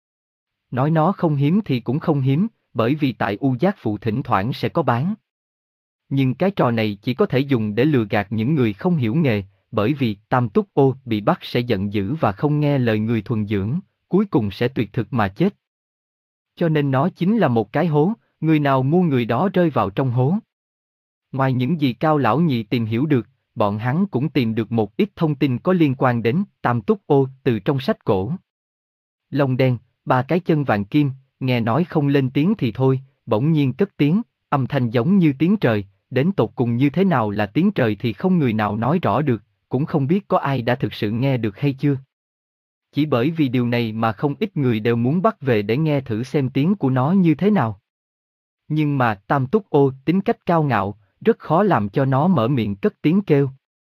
Nói nó không hiếm thì cũng không hiếm, bởi vì tại U Giác Phụ thỉnh thoảng sẽ có bán. Nhưng cái trò này chỉ có thể dùng để lừa gạt những người không hiểu nghề, bởi vì Tam Túc Ô bị bắt sẽ giận dữ và không nghe lời người thuần dưỡng, cuối cùng sẽ tuyệt thực mà chết. Cho nên nó chính là một cái hố, người nào mua người đó rơi vào trong hố. Ngoài những gì Cao Lão Nhị tìm hiểu được, bọn hắn cũng tìm được một ít thông tin có liên quan đến Tam Túc Ô từ trong sách cổ. Lông đen, ba cái chân vàng kim, nghe nói không lên tiếng thì thôi, bỗng nhiên cất tiếng, âm thanh giống như tiếng trời, đến tột cùng như thế nào là tiếng trời thì không người nào nói rõ được, cũng không biết có ai đã thực sự nghe được hay chưa. Chỉ bởi vì điều này mà không ít người đều muốn bắt về để nghe thử xem tiếng của nó như thế nào. Nhưng mà Tam Túc Ô tính cách cao ngạo, rất khó làm cho nó mở miệng cất tiếng kêu.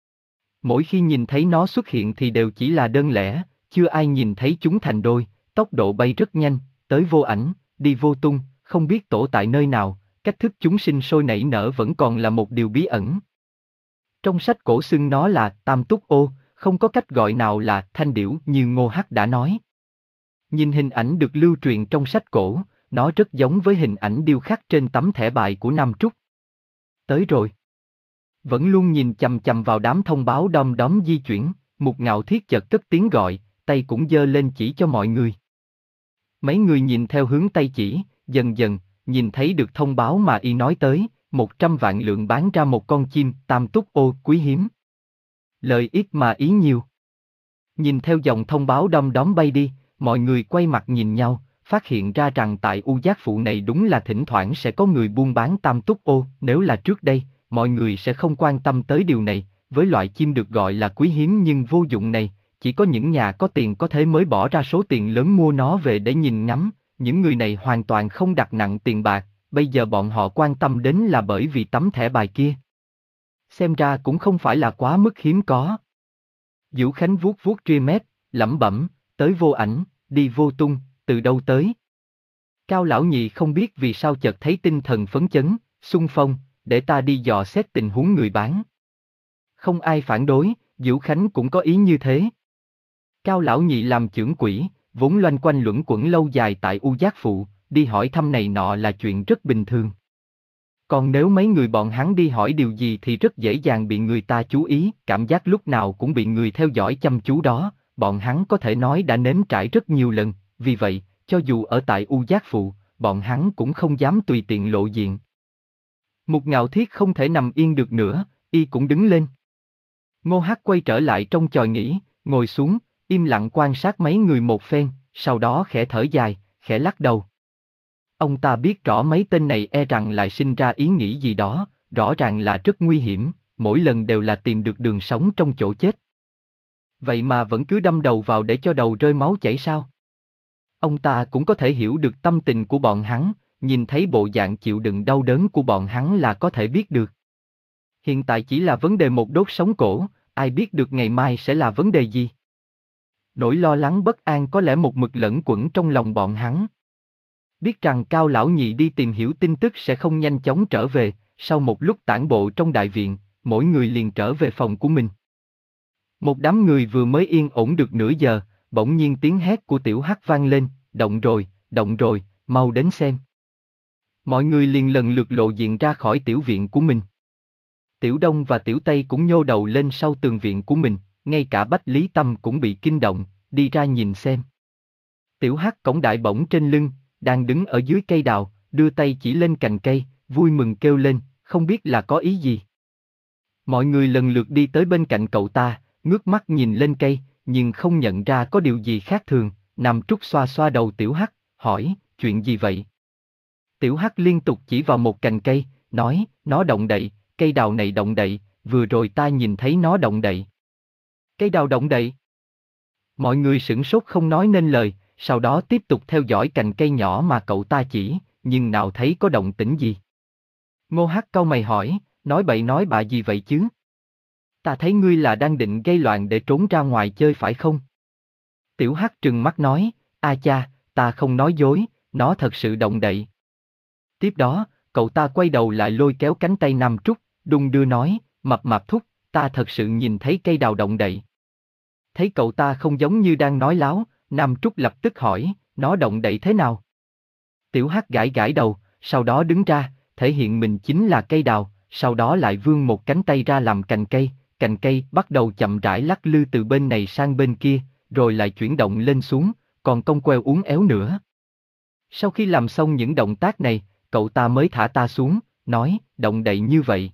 Mỗi khi nhìn thấy nó xuất hiện thì đều chỉ là đơn lẻ, chưa ai nhìn thấy chúng thành đôi, tốc độ bay rất nhanh, tới vô ảnh, đi vô tung, không biết tổ tại nơi nào, cách thức chúng sinh sôi nảy nở vẫn còn là một điều bí ẩn. Trong sách cổ xưng nó là Tam Túc Ô, không có cách gọi nào là thanh điểu như Ngô Hắc đã nói. Nhìn hình ảnh được lưu truyền trong sách cổ, nó rất giống với hình ảnh điêu khắc trên tấm thẻ bài của Nam Trúc. Tới rồi. Vẫn luôn nhìn chằm chằm vào đám thông báo đom đóm di chuyển, Mục Ngạo Thiết chợt cất tiếng gọi, tay cũng giơ lên chỉ cho mọi người. Mấy người nhìn theo hướng tay chỉ, dần dần, nhìn thấy được thông báo mà y nói tới, một trăm vạn lượng bán ra một con chim Tam Túc Ô quý hiếm. Lời ít mà ý nhiều. Nhìn theo dòng thông báo đom đóm bay đi, Mọi người quay mặt nhìn nhau, phát hiện ra rằng tại U Giác Phụ này đúng là thỉnh thoảng sẽ có người buôn bán tam túc ô, nếu là trước đây, mọi người sẽ không quan tâm tới điều này, với loại chim được gọi là quý hiếm nhưng vô dụng này, chỉ có những nhà có tiền có thế mới bỏ ra số tiền lớn mua nó về để nhìn ngắm, những người này hoàn toàn không đặt nặng tiền bạc, bây giờ bọn họ quan tâm đến là bởi vì tấm thẻ bài kia. Xem ra cũng không phải là quá mức hiếm có. Vũ Khánh vuốt vuốt ria mép, lẩm bẩm, tới vô ảnh, đi vô tung, từ đâu tới? Cao lão nhị không biết vì sao chợt thấy tinh thần phấn chấn, xung phong, để ta đi dò xét tình huống người bán. Không ai phản đối, Vũ Khánh cũng có ý như thế. Cao lão nhị làm chưởng quỹ, vốn loanh quanh luẩn quẩn lâu dài tại U Giác Phụ, đi hỏi thăm này nọ là chuyện rất bình thường. Còn nếu mấy người bọn hắn đi hỏi điều gì thì rất dễ dàng bị người ta chú ý, cảm giác lúc nào cũng bị người theo dõi chăm chú đó, bọn hắn có thể nói đã nếm trải rất nhiều lần, vì vậy, cho dù ở tại U Giác Phụ, bọn hắn cũng không dám tùy tiện lộ diện. Mục Ngạo Thiết không thể nằm yên được nữa, y cũng đứng lên. Ngô Hắc quay trở lại trong chòi nghỉ, ngồi xuống, im lặng quan sát mấy người một phen, sau đó khẽ thở dài, khẽ lắc đầu. Ông ta biết rõ mấy tên này e rằng lại sinh ra ý nghĩ gì đó, rõ ràng là rất nguy hiểm, mỗi lần đều là tìm được đường sống trong chỗ chết. Vậy mà vẫn cứ đâm đầu vào để cho đầu rơi máu chảy sao? Ông ta cũng có thể hiểu được tâm tình của bọn hắn, nhìn thấy bộ dạng chịu đựng đau đớn của bọn hắn là có thể biết được. Hiện tại chỉ là vấn đề một đốt sống cổ, ai biết được ngày mai sẽ là vấn đề gì? Nỗi lo lắng bất an có lẽ một mực lẫn quẩn trong lòng bọn hắn. Biết rằng Cao lão nhị đi tìm hiểu tin tức sẽ không nhanh chóng trở về, sau một lúc tản bộ trong đại viện, mỗi người liền trở về phòng của mình. Một đám người vừa mới yên ổn được nửa giờ, bỗng nhiên tiếng hét của Tiểu Hắc vang lên, động rồi, động rồi, mau đến xem. Mọi người liền lần lượt lộ diện ra khỏi tiểu viện của mình. Tiểu Đông và Tiểu Tây cũng nhô đầu lên sau tường viện của mình, ngay cả Bách Lý Tâm cũng bị kinh động, đi ra nhìn xem. Tiểu Hắc cõng đại bổng trên lưng, đang đứng ở dưới cây đào, đưa tay chỉ lên cành cây, vui mừng kêu lên, không biết là có ý gì. Mọi người lần lượt đi tới bên cạnh cậu ta, ngước mắt nhìn lên cây, nhưng không nhận ra có điều gì khác thường. Nam Trúc xoa xoa đầu Tiểu Hắc, hỏi, chuyện gì vậy? Tiểu Hắc liên tục chỉ vào một cành cây, nói, nó động đậy, cây đào này động đậy, vừa rồi ta nhìn thấy nó động đậy. Cây đào động đậy? Mọi người sửng sốt không nói nên lời, sau đó tiếp tục theo dõi cành cây nhỏ mà cậu ta chỉ, nhưng nào thấy có động tĩnh gì. Ngô Hắc cau mày hỏi, nói bậy nói bạ gì vậy chứ? Ta thấy ngươi là đang định gây loạn để trốn ra ngoài chơi phải không? Tiểu Hắc trừng mắt nói, a cha, ta không nói dối, nó thật sự động đậy. Tiếp đó, cậu ta quay đầu lại lôi kéo cánh tay Nam Trúc, đung đưa nói, mập mạp thúc, ta thật sự nhìn thấy cây đào động đậy. Thấy cậu ta không giống như đang nói láo, Nam Trúc lập tức hỏi, nó động đậy thế nào? Tiểu Hắc gãi gãi đầu, sau đó đứng ra, thể hiện mình chính là cây đào, sau đó lại vươn một cánh tay ra làm cành cây, cành cây bắt đầu chậm rãi lắc lư từ bên này sang bên kia, rồi lại chuyển động lên xuống, còn cong queo uốn éo nữa. Sau khi làm xong những động tác này, cậu ta mới thả ta xuống, nói, động đậy như vậy.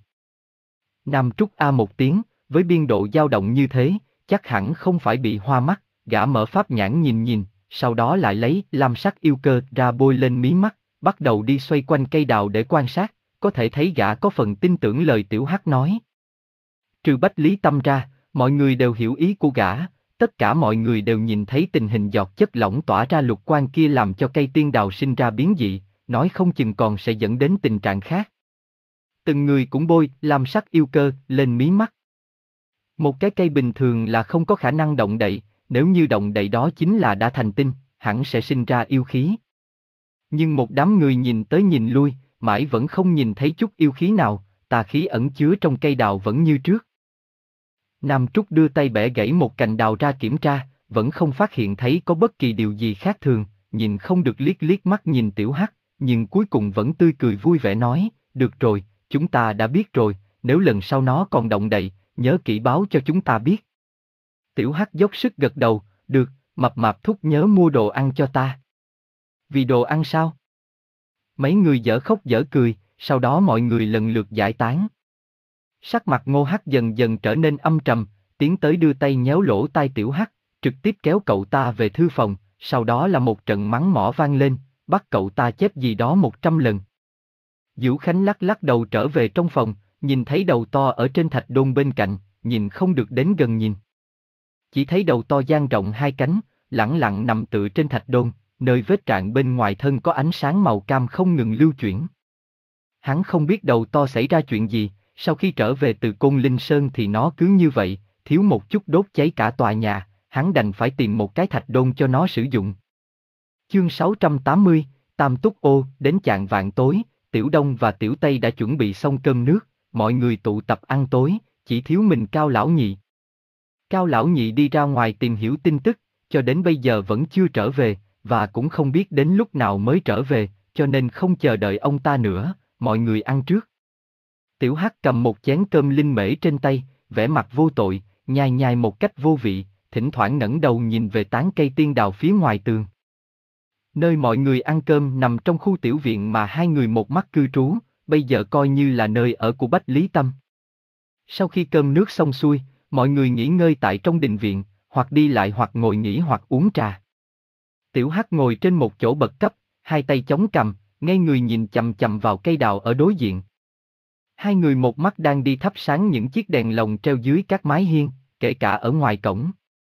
Nam Trúc a một tiếng, với biên độ dao động như thế, chắc hẳn không phải bị hoa mắt, gã mở pháp nhãn nhìn nhìn, sau đó lại lấy lam sắc yêu cơ ra bôi lên mí mắt, bắt đầu đi xoay quanh cây đào để quan sát, có thể thấy gã có phần tin tưởng lời Tiểu Hắc nói. Trừ Bách Lý Tâm ra, mọi người đều hiểu ý của gã, tất cả mọi người đều nhìn thấy tình hình giọt chất lỏng tỏa ra lục quang kia làm cho cây tiên đào sinh ra biến dị, nói không chừng còn sẽ dẫn đến tình trạng khác. Từng người cũng bôi lam sắc yêu cơ lên mí mắt. Một cái cây bình thường là không có khả năng động đậy, nếu như động đậy đó chính là đã thành tinh, hẳn sẽ sinh ra yêu khí. Nhưng một đám người nhìn tới nhìn lui, mãi vẫn không nhìn thấy chút yêu khí nào, tà khí ẩn chứa trong cây đào vẫn như trước. Nam Trúc đưa tay bẻ gãy một cành đào ra kiểm tra, vẫn không phát hiện thấy có bất kỳ điều gì khác thường, nhìn không được liếc liếc mắt nhìn Tiểu Hắc, nhưng cuối cùng vẫn tươi cười vui vẻ nói, được rồi, chúng ta đã biết rồi, nếu lần sau nó còn động đậy, nhớ kỹ báo cho chúng ta biết. Tiểu Hắc dốc sức gật đầu, được, mập mạp thúc nhớ mua đồ ăn cho ta. Vì đồ ăn sao? Mấy người dở khóc dở cười, sau đó mọi người lần lượt giải tán. Sắc mặt Ngô Hắc dần dần trở nên âm trầm, tiến tới đưa tay nhéo lỗ tai Tiểu Hắc, trực tiếp kéo cậu ta về thư phòng, sau đó là một trận mắng mỏ vang lên, bắt cậu ta chép gì đó một trăm lần. Vũ Khánh lắc lắc đầu trở về trong phòng, nhìn thấy đầu to ở trên thạch đôn bên cạnh, nhìn không được đến gần nhìn. Chỉ thấy đầu to dang rộng hai cánh, lẳng lặng nằm tựa trên thạch đôn, nơi vết rạn bên ngoài thân có ánh sáng màu cam không ngừng lưu chuyển. Hắn không biết đầu to xảy ra chuyện gì, sau khi trở về từ Côn Linh Sơn thì nó cứ như vậy, thiếu một chút đốt cháy cả tòa nhà, hắn đành phải tìm một cái thạch đôn cho nó sử dụng. Chương sáu trăm tám mươi, Tam Túc Ô. Đến chạng vạng tối, Tiểu Đông và Tiểu Tây đã chuẩn bị xong cơm nước, mọi người tụ tập ăn tối, chỉ thiếu mình Cao Lão Nhị. Cao Lão Nhị đi ra ngoài tìm hiểu tin tức, cho đến bây giờ vẫn chưa trở về, và cũng không biết đến lúc nào mới trở về, cho nên không chờ đợi ông ta nữa, mọi người ăn trước. Tiểu Hắc cầm một chén cơm linh mễ trên tay, vẻ mặt vô tội, nhai nhai một cách vô vị, thỉnh thoảng ngẩng đầu nhìn về tán cây tiên đào phía ngoài tường. Nơi mọi người ăn cơm nằm trong khu tiểu viện mà hai người một mắt cư trú, bây giờ coi như là nơi ở của Bách Lý Tâm. Sau khi cơm nước xong xuôi, mọi người nghỉ ngơi tại trong đình viện, hoặc đi lại hoặc ngồi nghỉ hoặc uống trà. Tiểu Hắc ngồi trên một chỗ bậc cấp, hai tay chống cằm, ngay người nhìn chằm chằm vào cây đào ở đối diện. Hai người một mắt đang đi thắp sáng những chiếc đèn lồng treo dưới các mái hiên, kể cả ở ngoài cổng.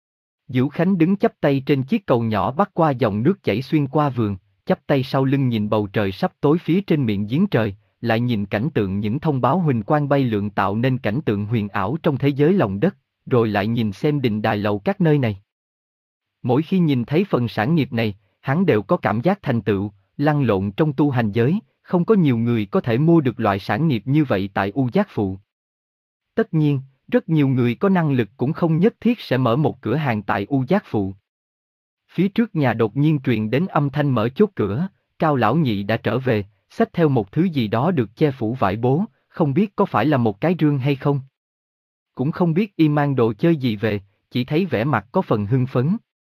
Vũ Khánh đứng chắp tay trên chiếc cầu nhỏ bắc qua dòng nước chảy xuyên qua vườn, chắp tay sau lưng nhìn bầu trời sắp tối phía trên miệng giếng trời, lại nhìn cảnh tượng những thông báo huỳnh quang bay lượn tạo nên cảnh tượng huyền ảo trong thế giới lòng đất, rồi lại nhìn xem đình đài lầu các nơi này. Mỗi khi nhìn thấy phần sản nghiệp này, hắn đều có cảm giác thành tựu, lăn lộn trong tu hành giới, không có nhiều người có thể mua được loại sản nghiệp như vậy tại U Giác Phụ. Tất nhiên, rất nhiều người có năng lực cũng không nhất thiết sẽ mở một cửa hàng tại U Giác Phụ. Phía trước nhà đột nhiên truyền đến âm thanh mở chốt cửa, Cao Lão Nhị đã trở về, xách theo một thứ gì đó được che phủ vải bố, không biết có phải là một cái rương hay không. Cũng không biết y mang đồ chơi gì về, chỉ thấy vẻ mặt có phần hưng phấn.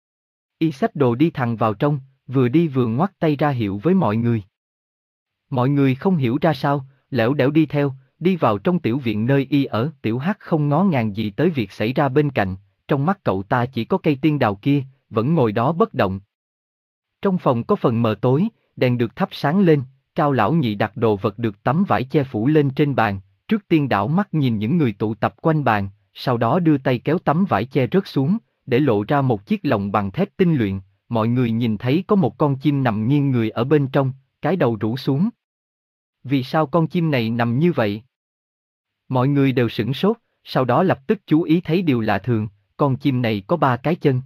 Y xách đồ đi thẳng vào trong, vừa đi vừa ngoắt tay ra hiệu với mọi người. Mọi người không hiểu ra sao, lẻo đẻo đi theo, đi vào trong tiểu viện nơi y ở. Tiểu Hắc không ngó ngàng gì tới việc xảy ra bên cạnh, trong mắt cậu ta chỉ có cây tiên đào kia, vẫn ngồi đó bất động. Trong phòng có phần mờ tối, đèn được thắp sáng lên, Cao Lão Nhị đặt đồ vật được tấm vải che phủ lên trên bàn, trước tiên đảo mắt nhìn những người tụ tập quanh bàn, sau đó đưa tay kéo tấm vải che rớt xuống, để lộ ra một chiếc lồng bằng thép tinh luyện. Mọi người nhìn thấy có một con chim nằm nghiêng người ở bên trong, cái đầu rũ xuống. Vì sao con chim này nằm như vậy? Mọi người đều sửng sốt, sau đó lập tức chú ý thấy điều lạ thường, con chim này có ba cái chân.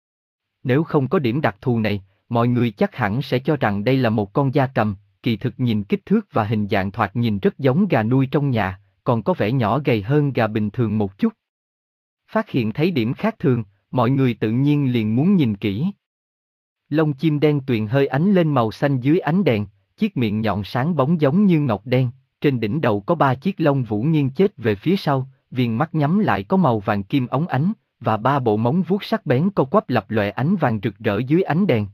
Nếu không có điểm đặc thù này, mọi người chắc hẳn sẽ cho rằng đây là một con gia cầm, kỳ thực nhìn kích thước và hình dạng thoạt nhìn rất giống gà nuôi trong nhà, còn có vẻ nhỏ gầy hơn gà bình thường một chút. Phát hiện thấy điểm khác thường, mọi người tự nhiên liền muốn nhìn kỹ. Lông chim đen tuyền hơi ánh lên màu xanh dưới ánh đèn, chiếc miệng nhọn sáng bóng giống như ngọc đen, trên đỉnh đầu có ba chiếc lông vũ nghiêng chết về phía sau, viền mắt nhắm lại có màu vàng kim óng ánh, và ba bộ móng vuốt sắc bén co quắp lập lòe ánh vàng rực rỡ dưới ánh đèn.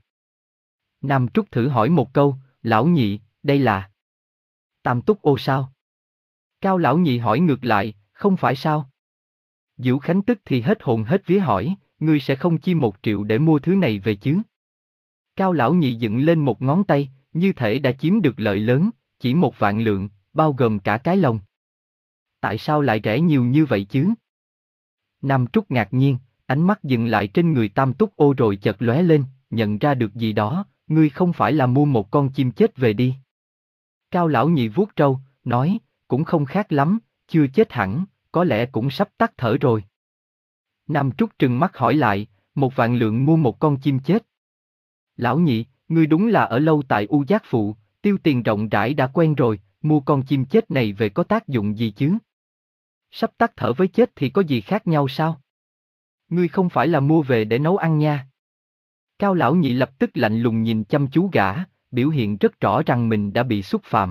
Nam Trúc thử hỏi một câu, Lão Nhị, đây là Tam Túc Ô sao? Cao Lão Nhị hỏi ngược lại, không phải sao? Vũ Khánh tức thì hết hồn hết vía hỏi, ngươi sẽ không chi một triệu để mua thứ này về chứ? Cao Lão Nhị dựng lên một ngón tay, như thể đã chiếm được lợi lớn, chỉ một vạn lượng, bao gồm cả cái lồng. Tại sao lại rẻ nhiều như vậy chứ? Nam Trúc ngạc nhiên, ánh mắt dừng lại trên người Tam Túc Ô rồi chợt lóe lên, nhận ra được gì đó, ngươi không phải là mua một con chim chết về đi. Cao Lão Nhị vuốt râu, nói, cũng không khác lắm, chưa chết hẳn, có lẽ cũng sắp tắt thở rồi. Nam Trúc trừng mắt hỏi lại, một vạn lượng mua một con chim chết. Lão Nhị, ngươi đúng là ở lâu tại U Giác Phụ, tiêu tiền rộng rãi đã quen rồi, mua con chim chết này về có tác dụng gì chứ? Sắp tắt thở với chết thì có gì khác nhau sao? Ngươi không phải là mua về để nấu ăn nha. Cao Lão Nhị lập tức lạnh lùng nhìn chăm chú gã, biểu hiện rất rõ rằng mình đã bị xúc phạm.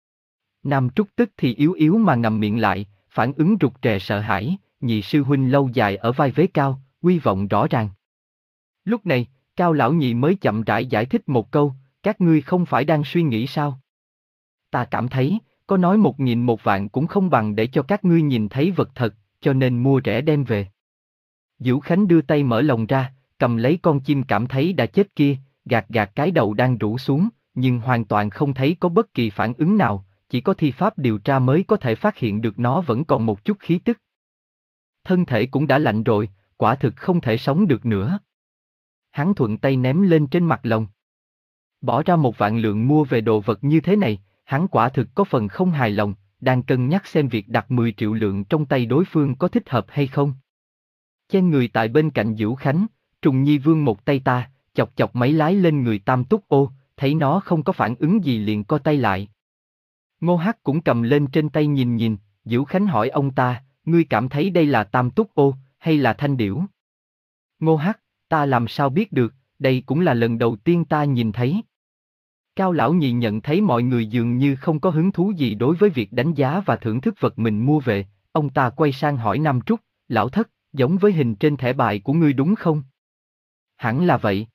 Nam Trúc tức thì yếu yếu mà ngậm miệng lại, phản ứng rụt rè sợ hãi, Nhị sư huynh lâu dài ở vai vế cao, uy vọng rõ ràng. Lúc này, Cao Lão Nhị mới chậm rãi giải thích một câu, các ngươi không phải đang suy nghĩ sao? Ta cảm thấy, có nói một nghìn một vạn cũng không bằng để cho các ngươi nhìn thấy vật thật, cho nên mua rẻ đem về. Vũ Khánh đưa tay mở lồng ra, cầm lấy con chim cảm thấy đã chết kia, gạt gạt cái đầu đang rũ xuống, nhưng hoàn toàn không thấy có bất kỳ phản ứng nào, chỉ có thi pháp điều tra mới có thể phát hiện được nó vẫn còn một chút khí tức. Thân thể cũng đã lạnh rồi, quả thực không thể sống được nữa. Hắn thuận tay ném lên trên mặt lồng. Bỏ ra một vạn lượng mua về đồ vật như thế này, hắn quả thực có phần không hài lòng, đang cân nhắc xem việc đặt mười triệu lượng trong tay đối phương có thích hợp hay không. Chen người tại bên cạnh Dữu Khánh, Trùng Nhi vươn một tay ta, chọc chọc máy lái lên người Tam Túc Ô, thấy nó không có phản ứng gì liền co tay lại. Ngô Hắc cũng cầm lên trên tay nhìn nhìn, Dữu Khánh hỏi ông ta, ngươi cảm thấy đây là Tam Túc Ô, hay là thanh điểu? Ngô Hắc, ta làm sao biết được, đây cũng là lần đầu tiên ta nhìn thấy. Cao Lão Nhị nhận thấy mọi người dường như không có hứng thú gì đối với việc đánh giá và thưởng thức vật mình mua về, ông ta quay sang hỏi Nam Trúc, Lão Thất, giống với hình trên thẻ bài của ngươi đúng không? Hẳn là vậy.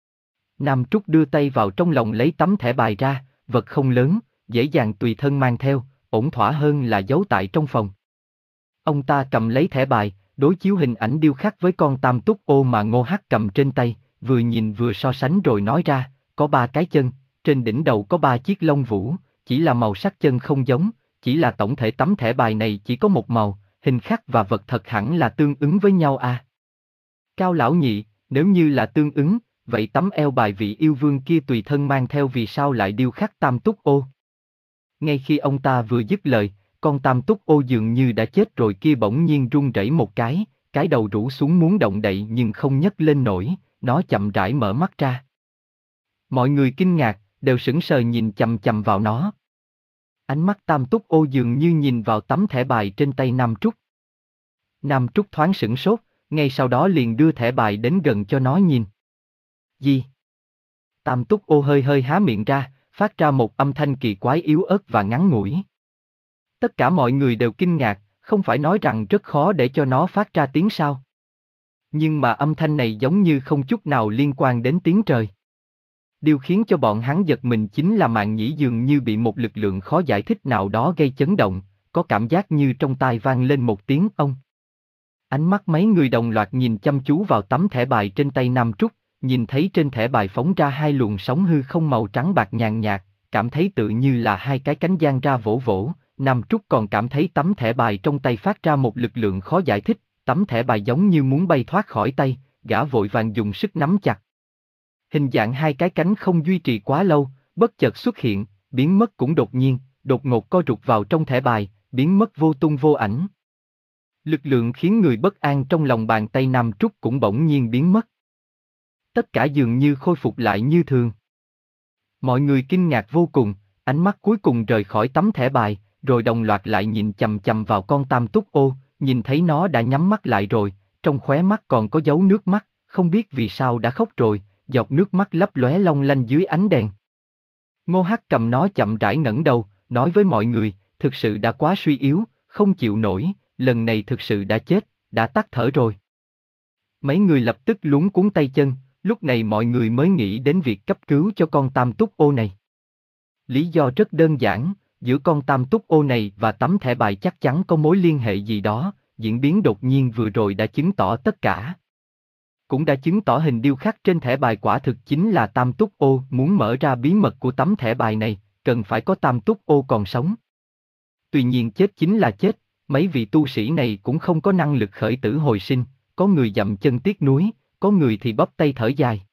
Nam Trúc đưa tay vào trong lòng lấy tấm thẻ bài ra, vật không lớn, dễ dàng tùy thân mang theo, ổn thỏa hơn là giấu tại trong phòng. Ông ta cầm lấy thẻ bài, đối chiếu hình ảnh điêu khắc với con Tam Túc Ô mà Ngô Hắc cầm trên tay, vừa nhìn vừa so sánh rồi nói ra, có ba cái chân, trên đỉnh đầu có ba chiếc lông vũ, chỉ là màu sắc chân không giống, chỉ là tổng thể tấm thẻ bài này chỉ có một màu, hình khắc và vật thật hẳn là tương ứng với nhau à. Cao Lão Nhị, nếu như là tương ứng, vậy tấm eo bài vị yêu vương kia tùy thân mang theo vì sao lại điêu khắc Tam Túc Ô? Ngay khi ông ta vừa dứt lời, con Tam Túc Ô dường như đã chết rồi kia bỗng nhiên run rẩy một cái, cái đầu rũ xuống muốn động đậy nhưng không nhấc lên nổi, nó chậm rãi mở mắt ra. Mọi người kinh ngạc, đều sững sờ nhìn chằm chằm vào nó. Ánh mắt Tam Túc Ô dường như nhìn vào tấm thẻ bài trên tay Nam Trúc. Nam Trúc thoáng sửng sốt, ngay sau đó liền đưa thẻ bài đến gần cho nó nhìn. Gì? Tam Túc Ô hơi hơi há miệng ra, phát ra một âm thanh kỳ quái yếu ớt và ngắn ngủi. Tất cả mọi người đều kinh ngạc, không phải nói rằng rất khó để cho nó phát ra tiếng sao. Nhưng mà âm thanh này giống như không chút nào liên quan đến tiếng trời. Điều khiến cho bọn hắn giật mình chính là màng nhĩ dường như bị một lực lượng khó giải thích nào đó gây chấn động, có cảm giác như trong tai vang lên một tiếng ông. Ánh mắt mấy người đồng loạt nhìn chăm chú vào tấm thẻ bài trên tay Nam Trúc, nhìn thấy trên thẻ bài phóng ra hai luồng sóng hư không màu trắng bạc nhàn nhạt, cảm thấy tự như là hai cái cánh giang ra vỗ vỗ. Nam Trúc còn cảm thấy tấm thẻ bài trong tay phát ra một lực lượng khó giải thích, tấm thẻ bài giống như muốn bay thoát khỏi tay, gã vội vàng dùng sức nắm chặt. Hình dạng hai cái cánh không duy trì quá lâu, bất chợt xuất hiện, biến mất cũng đột nhiên, đột ngột co rụt vào trong thẻ bài, biến mất vô tung vô ảnh. Lực lượng khiến người bất an trong lòng bàn tay Nam Trúc cũng bỗng nhiên biến mất. Tất cả dường như khôi phục lại như thường. Mọi người kinh ngạc vô cùng, ánh mắt cuối cùng rời khỏi tấm thẻ bài, rồi đồng loạt lại nhìn chằm chằm vào con Tam Túc Ô, nhìn thấy nó đã nhắm mắt lại rồi, trong khóe mắt còn có dấu nước mắt, không biết vì sao đã khóc rồi, giọt nước mắt lấp lóe long lanh dưới ánh đèn. Ngô Hắc cầm nó chậm rãi ngẩng đầu, nói với mọi người, thực sự đã quá suy yếu, không chịu nổi, lần này thực sự đã chết, đã tắt thở rồi. Mấy người lập tức luống cuống tay chân, lúc này mọi người mới nghĩ đến việc cấp cứu cho con Tam Túc Ô này. Lý do rất đơn giản, giữa con Tam Túc Ô này và tấm thẻ bài chắc chắn có mối liên hệ gì đó, diễn biến đột nhiên vừa rồi đã chứng tỏ tất cả. Cũng đã chứng tỏ hình điêu khắc trên thẻ bài quả thực chính là Tam Túc Ô. Muốn mở ra bí mật của tấm thẻ bài này, cần phải có Tam Túc Ô còn sống. Tuy nhiên chết chính là chết, mấy vị tu sĩ này cũng không có năng lực khởi tử hồi sinh, có người dậm chân tiếc nuối, có người thì bóp tay thở dài.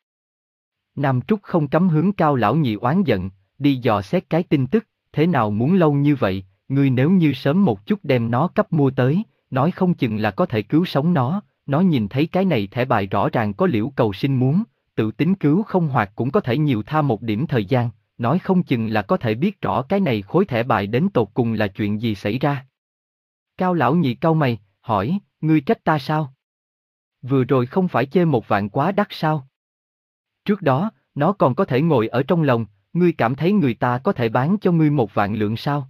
Nam Trúc không cấm hướng Cao Lão Nhị oán giận, đi dò xét cái tin tức, thế nào muốn lâu như vậy, ngươi nếu như sớm một chút đem nó cấp mua tới, nói không chừng là có thể cứu sống nó, nó nhìn thấy cái này thẻ bài rõ ràng có liễu cầu sinh muốn, tự tính cứu không hoặc cũng có thể nhiều tha một điểm thời gian, nói không chừng là có thể biết rõ cái này khối thẻ bài đến tột cùng là chuyện gì xảy ra. Cao Lão Nhị cau mày, hỏi, ngươi trách ta sao? Vừa rồi không phải chê một vạn quá đắt sao? Trước đó, nó còn có thể ngồi ở trong lòng, ngươi cảm thấy người ta có thể bán cho ngươi một vạn lượng sao?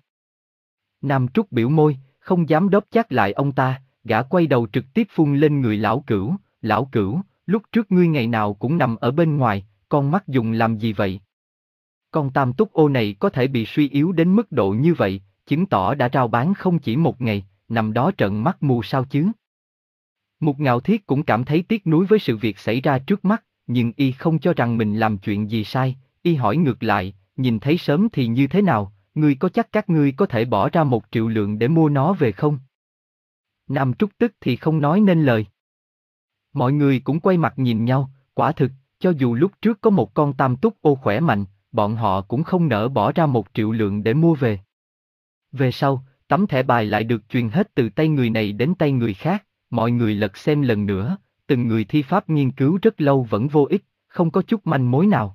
Nam Trúc biểu môi, không dám đáp chắc lại ông ta, gã quay đầu trực tiếp phun lên người lão Cửu, lão Cửu, lúc trước ngươi ngày nào cũng nằm ở bên ngoài, con mắt dùng làm gì vậy? Con Tam Túc Ô này có thể bị suy yếu đến mức độ như vậy, chứng tỏ đã rao bán không chỉ một ngày, nằm đó trợn mắt mù sao chứ? Mục Ngạo Thiết cũng cảm thấy tiếc nuối với sự việc xảy ra trước mắt, nhưng y không cho rằng mình làm chuyện gì sai, y hỏi ngược lại, nhìn thấy sớm thì như thế nào, ngươi có chắc các ngươi có thể bỏ ra một triệu lượng để mua nó về không? Nam Trúc tức thì không nói nên lời. Mọi người cũng quay mặt nhìn nhau, quả thực, cho dù lúc trước có một con tam túc ô khỏe mạnh, bọn họ cũng không nỡ bỏ ra một triệu lượng để mua về. Về sau, tấm thẻ bài lại được truyền hết từ tay người này đến tay người khác, mọi người lật xem lần nữa, từng người thi pháp nghiên cứu rất lâu vẫn vô ích, không có chút manh mối nào.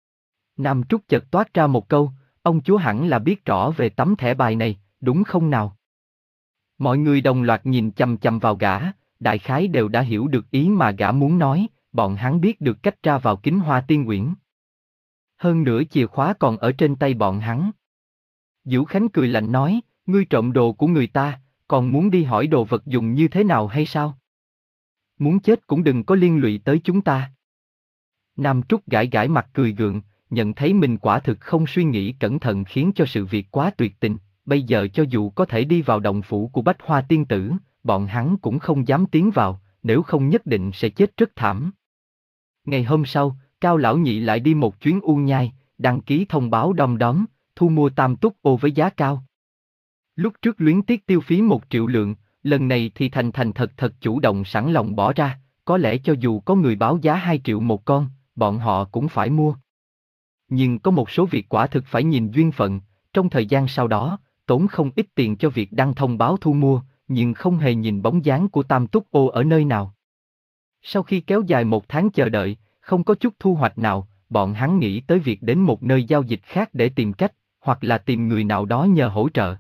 Nam Trúc chợt toát ra một câu, ông chúa hẳn là biết rõ về tấm thẻ bài này, đúng không nào? Mọi người đồng loạt nhìn chằm chằm vào gã, đại khái đều đã hiểu được ý mà gã muốn nói, bọn hắn biết được cách ra vào Kính Hoa Tiên Uyển. Hơn nữa chìa khóa còn ở trên tay bọn hắn. Vũ Khánh cười lạnh nói, ngươi trộm đồ của người ta, còn muốn đi hỏi đồ vật dùng như thế nào hay sao? Muốn chết cũng đừng có liên lụy tới chúng ta. Nam Trúc gãi gãi mặt cười gượng, nhận thấy mình quả thực không suy nghĩ cẩn thận khiến cho sự việc quá tuyệt tình, bây giờ cho dù có thể đi vào động phủ của Bách Hoa Tiên Tử, bọn hắn cũng không dám tiến vào, nếu không nhất định sẽ chết rất thảm. Ngày hôm sau, Cao Lão Nhị lại đi một chuyến U Nhai, đăng ký thông báo đom đóm, thu mua tam túc ô với giá cao. Lúc trước luyến tiếc tiêu phí một triệu lượng, lần này thì thành thành thật thật chủ động sẵn lòng bỏ ra, có lẽ cho dù có người báo giá hai triệu một con, bọn họ cũng phải mua. Nhưng có một số việc quả thực phải nhìn duyên phận, trong thời gian sau đó, tốn không ít tiền cho việc đăng thông báo thu mua, nhưng không hề nhìn bóng dáng của tam túc ô ở nơi nào. Sau khi kéo dài một tháng chờ đợi, không có chút thu hoạch nào, bọn hắn nghĩ tới việc đến một nơi giao dịch khác để tìm cách, hoặc là tìm người nào đó nhờ hỗ trợ.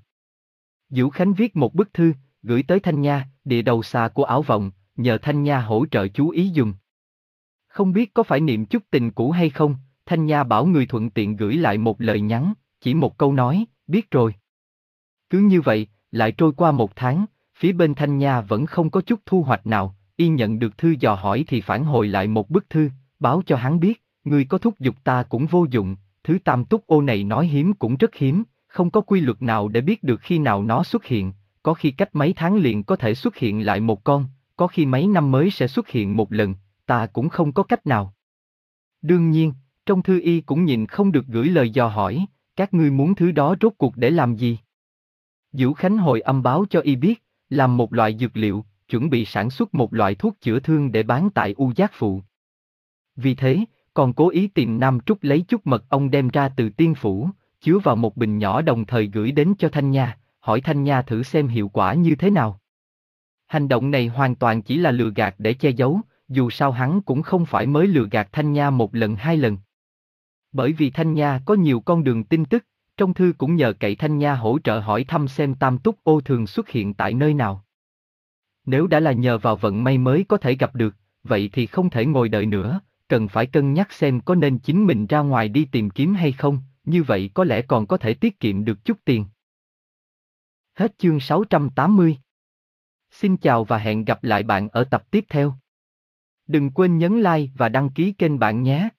Vũ Khánh viết một bức thư, gửi tới Thanh Nha, địa đầu xa của Ảo Vọng, nhờ Thanh Nha hỗ trợ chú ý dùng. Không biết có phải niệm chút tình cũ hay không, Thanh Nha bảo người thuận tiện gửi lại một lời nhắn, chỉ một câu nói, biết rồi. Cứ như vậy, lại trôi qua một tháng, phía bên Thanh Nha vẫn không có chút thu hoạch nào, y nhận được thư dò hỏi thì phản hồi lại một bức thư, báo cho hắn biết, người có thúc giục ta cũng vô dụng, thứ tam túc ô này nói hiếm cũng rất hiếm, không có quy luật nào để biết được khi nào nó xuất hiện, có khi cách mấy tháng liền có thể xuất hiện lại một con, có khi mấy năm mới sẽ xuất hiện một lần, ta cũng không có cách nào. Đương nhiên, trong thư y cũng nhìn không được gửi lời dò hỏi, các ngươi muốn thứ đó rốt cuộc để làm gì? Vũ Khánh hồi âm báo cho y biết, làm một loại dược liệu, chuẩn bị sản xuất một loại thuốc chữa thương để bán tại U Giác Phụ. Vì thế, còn cố ý tìm Nam Trúc lấy chút mật ong đem ra từ tiên phủ, chứa vào một bình nhỏ đồng thời gửi đến cho Thanh Nha, hỏi Thanh Nha thử xem hiệu quả như thế nào. Hành động này hoàn toàn chỉ là lừa gạt để che giấu, dù sao hắn cũng không phải mới lừa gạt Thanh Nha một lần hai lần. Bởi vì Thanh Nha có nhiều con đường tin tức, trong thư cũng nhờ cậy Thanh Nha hỗ trợ hỏi thăm xem tam túc ô thường xuất hiện tại nơi nào. Nếu đã là nhờ vào vận may mới có thể gặp được, vậy thì không thể ngồi đợi nữa, cần phải cân nhắc xem có nên chính mình ra ngoài đi tìm kiếm hay không, như vậy có lẽ còn có thể tiết kiệm được chút tiền. Hết chương sáu trăm tám mươi. Xin chào và hẹn gặp lại bạn ở tập tiếp theo. Đừng quên nhấn like và đăng ký kênh bạn nhé.